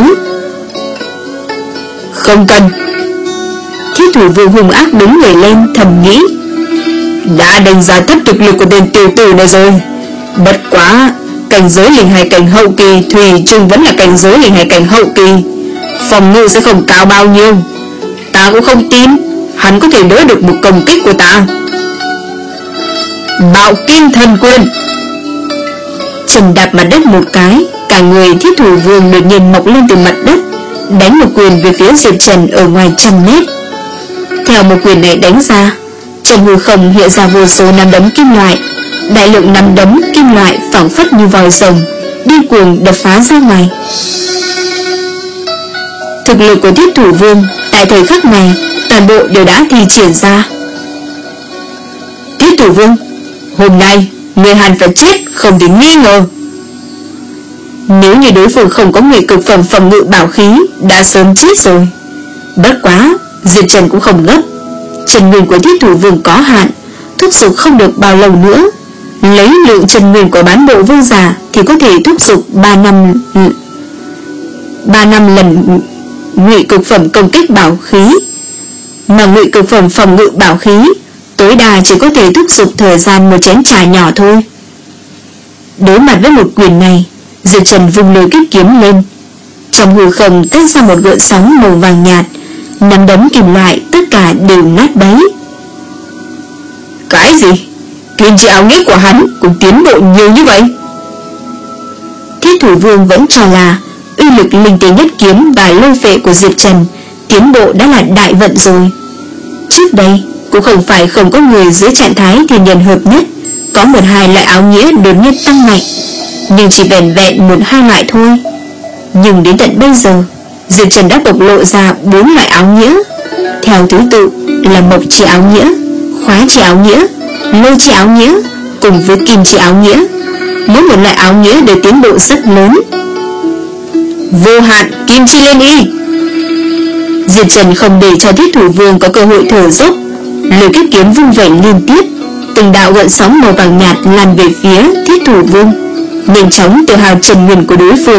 Không cần.
Thiết Thủ Vương hung ác đứng người lên, thầm nghĩ,
đã đánh giá thấp thực lực của tên tiểu tử này rồi. Bất quá cảnh giới linh hải cảnh hậu kỳ thủy chung vẫn là cảnh giới linh hải cảnh hậu kỳ, phòng ngự sẽ không cao bao nhiêu. Ta cũng không tin hắn có thể đỡ được một công kích của ta. Bạo Kim Thần Quyền.
Chân đạp mặt đất một cái, cả người Thiết Thủ Vương đột nhiên mọc lên từ mặt đất, đánh một quyền về phía Diệp Trần ở ngoài trăm mét. Theo một quyền này đánh ra, trong hư không hiện ra vô số nắm đấm kim loại. Đại lượng nắm đấm kim loại phảng phất như vòi rồng, điên cuồng đập phá ra ngoài. Thực lực của Thiết Thủ Vương tại thời khắc này toàn bộ đều đã thi triển ra. Thiết Thủ Vương, hôm nay người hẳn phải chết không thể nghi ngờ. Nếu như đối phương không có người cực phẩm phòng ngự bảo khí, đã sớm chết rồi. Bất quá Diệp Trần cũng không gấp. Chân nguyên của Thiết Thủ Vương có hạn, thúc giục không được bao lâu nữa. Lấy lượng chân nguyên của bán bộ vương giả thì có thể thúc giục ba năm ba năm lần ngụy cực phẩm công kích bảo khí, mà ngụy cực phẩm phòng ngự bảo khí tối đa chỉ có thể thúc giục thời gian một chén trà nhỏ thôi. Đối mặt với một quyền này, Diệp Trần vung lôi kích kiếm lên. Trong hư không tách ra một gợn sóng màu vàng nhạt, nắm đấm kim loại tất cả đều nát bấy. Cái gì? Kim chi áo nghĩa của hắn cũng tiến bộ nhiều như vậy? Thiết Thủ Vương vẫn cho là uy lực linh tế nhất kiếm và lôi phệ của Diệp Trần tiến bộ đã là đại vận rồi. Trước đây cũng không phải không có người dưới trạng thái thiên nhân hợp nhất có một hai loại áo nghĩa đột nhiên tăng mạnh, nhưng chỉ vẹn vẹn một hai loại thôi. Nhưng đến tận bây giờ, Diệp Trần đã bộc lộ ra bốn loại áo nghĩa, theo thứ tự là mộc chi áo nghĩa, khóa chi áo nghĩa, lôi chi áo nghĩa cùng với kim chi áo nghĩa. Mỗi một loại áo nghĩa đều tiến bộ rất lớn. Vô hạn kim chi lên y. Diệp Trần không để cho Thiết Thủ Vương có cơ hội thở dốc, lôi kích kiếm vung vẩy liên tiếp, từng đạo gợn sóng màu vàng nhạt lan về phía Thiết Thủ Vương, nhanh chóng tiêu hao chân nguyên của đối phương.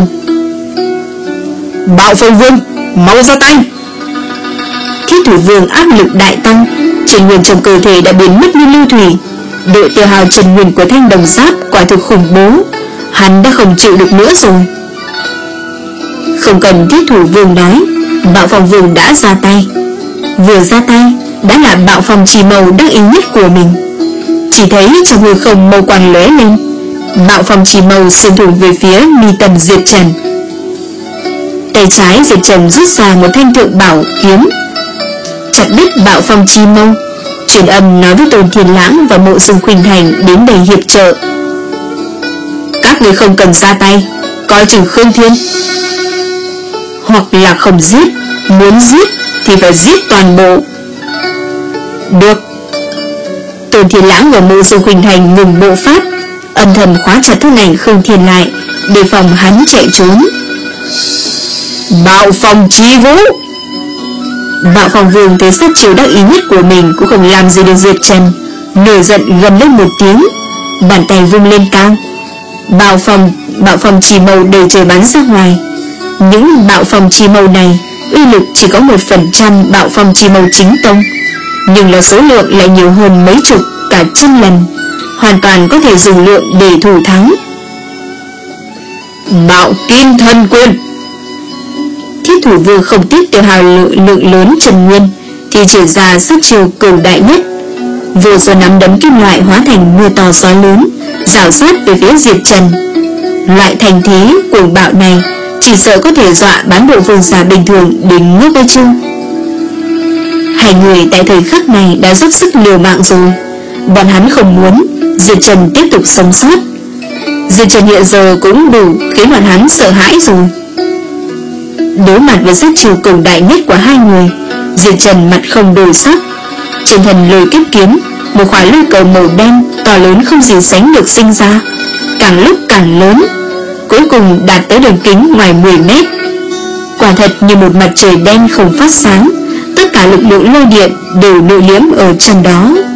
Bạo Phong Vương, mau ra tay! Thiết Thủ Vương áp lực đại tăng, chân nguyên trong cơ thể đã biến mất như lưu thủy. Độ tiêu hao chân nguyên của thanh đồng giáp quả thực khủng bố, hắn đã không chịu được nữa rồi. Không cần Thiết Thủ Vương nói, Bạo Phong Vương đã ra tay. Vừa ra tay đã là bạo phong chi màu đắc ý nhất của mình. Chỉ thấy trong hư không màu quang lóe lên, bạo phong chi màu xuyên thủng về phía mi tâm Diệp Trần. Tay trái Diệp Trần rút ra một thanh thượng bảo kiếm, chặt đứt bạo phong chi mâu, truyền âm nói với Tôn Thiên Lãng và Mộ Dương Khuynh Thành đến đây hiệp trợ. Các người không cần ra tay, coi chừng Khương Thiên. Hoặc là không giết, muốn giết thì phải giết toàn bộ. Được. Tôn Thiên Lãng và Mộ Dương Khuynh Thành ngừng bộ phát, âm thầm khóa chặt thân ảnh Khương Thiên lại, đề phòng hắn chạy trốn. Bạo phong chi vũ. Bạo Phong Vương thấy sát chiêu đắc ý nhất của mình cũng không làm gì được Diệp Trần, nổi giận gầm lên một tiếng, bàn tay vung lên cao. Bạo phong bạo phong chi mâu đầy trời bắn ra ngoài. Những bạo phong chi mâu này uy lực chỉ có một phần trăm bạo phong chi mâu chính tông, nhưng là số lượng lại nhiều hơn mấy chục cả trăm lần, hoàn toàn có thể dùng lượng để thủ thắng. Bạo Kim Thần Quyền. Thiết Thủ Vương không tiếc tiêu hao lượng, lượng lớn chân nguyên thì triển ra sát chiêu cường đại nhất. Vô số nắm đấm kim loại hóa thành mưa to gió lớn, rào sát về phía Diệp Trần. Loại thành thế cuồng bạo này chỉ sợ có thể dọa bán bộ vương giả bình thường đến ngốc ấy chứ. Hai người tại thời khắc này đã dốc sức liều mạng rồi. Bọn hắn không muốn Diệp Trần tiếp tục sống sót. Diệp Trần hiện giờ cũng đủ khiến bọn hắn sợ hãi rồi. Đối mặt với sát chiêu cường đại nhất của hai người, Diệp Trần mặt không đổi sắc. Trên thần lôi kiếp kiếm, một khóa lôi cầu màu đen to lớn không gì sánh được sinh ra, càng lúc càng lớn, cuối cùng đạt tới đường kính ngoài mười mét. Quả thật như một mặt trời đen không phát sáng, tất cả lực lượng lôi điện đều nội liễm ở trong đó.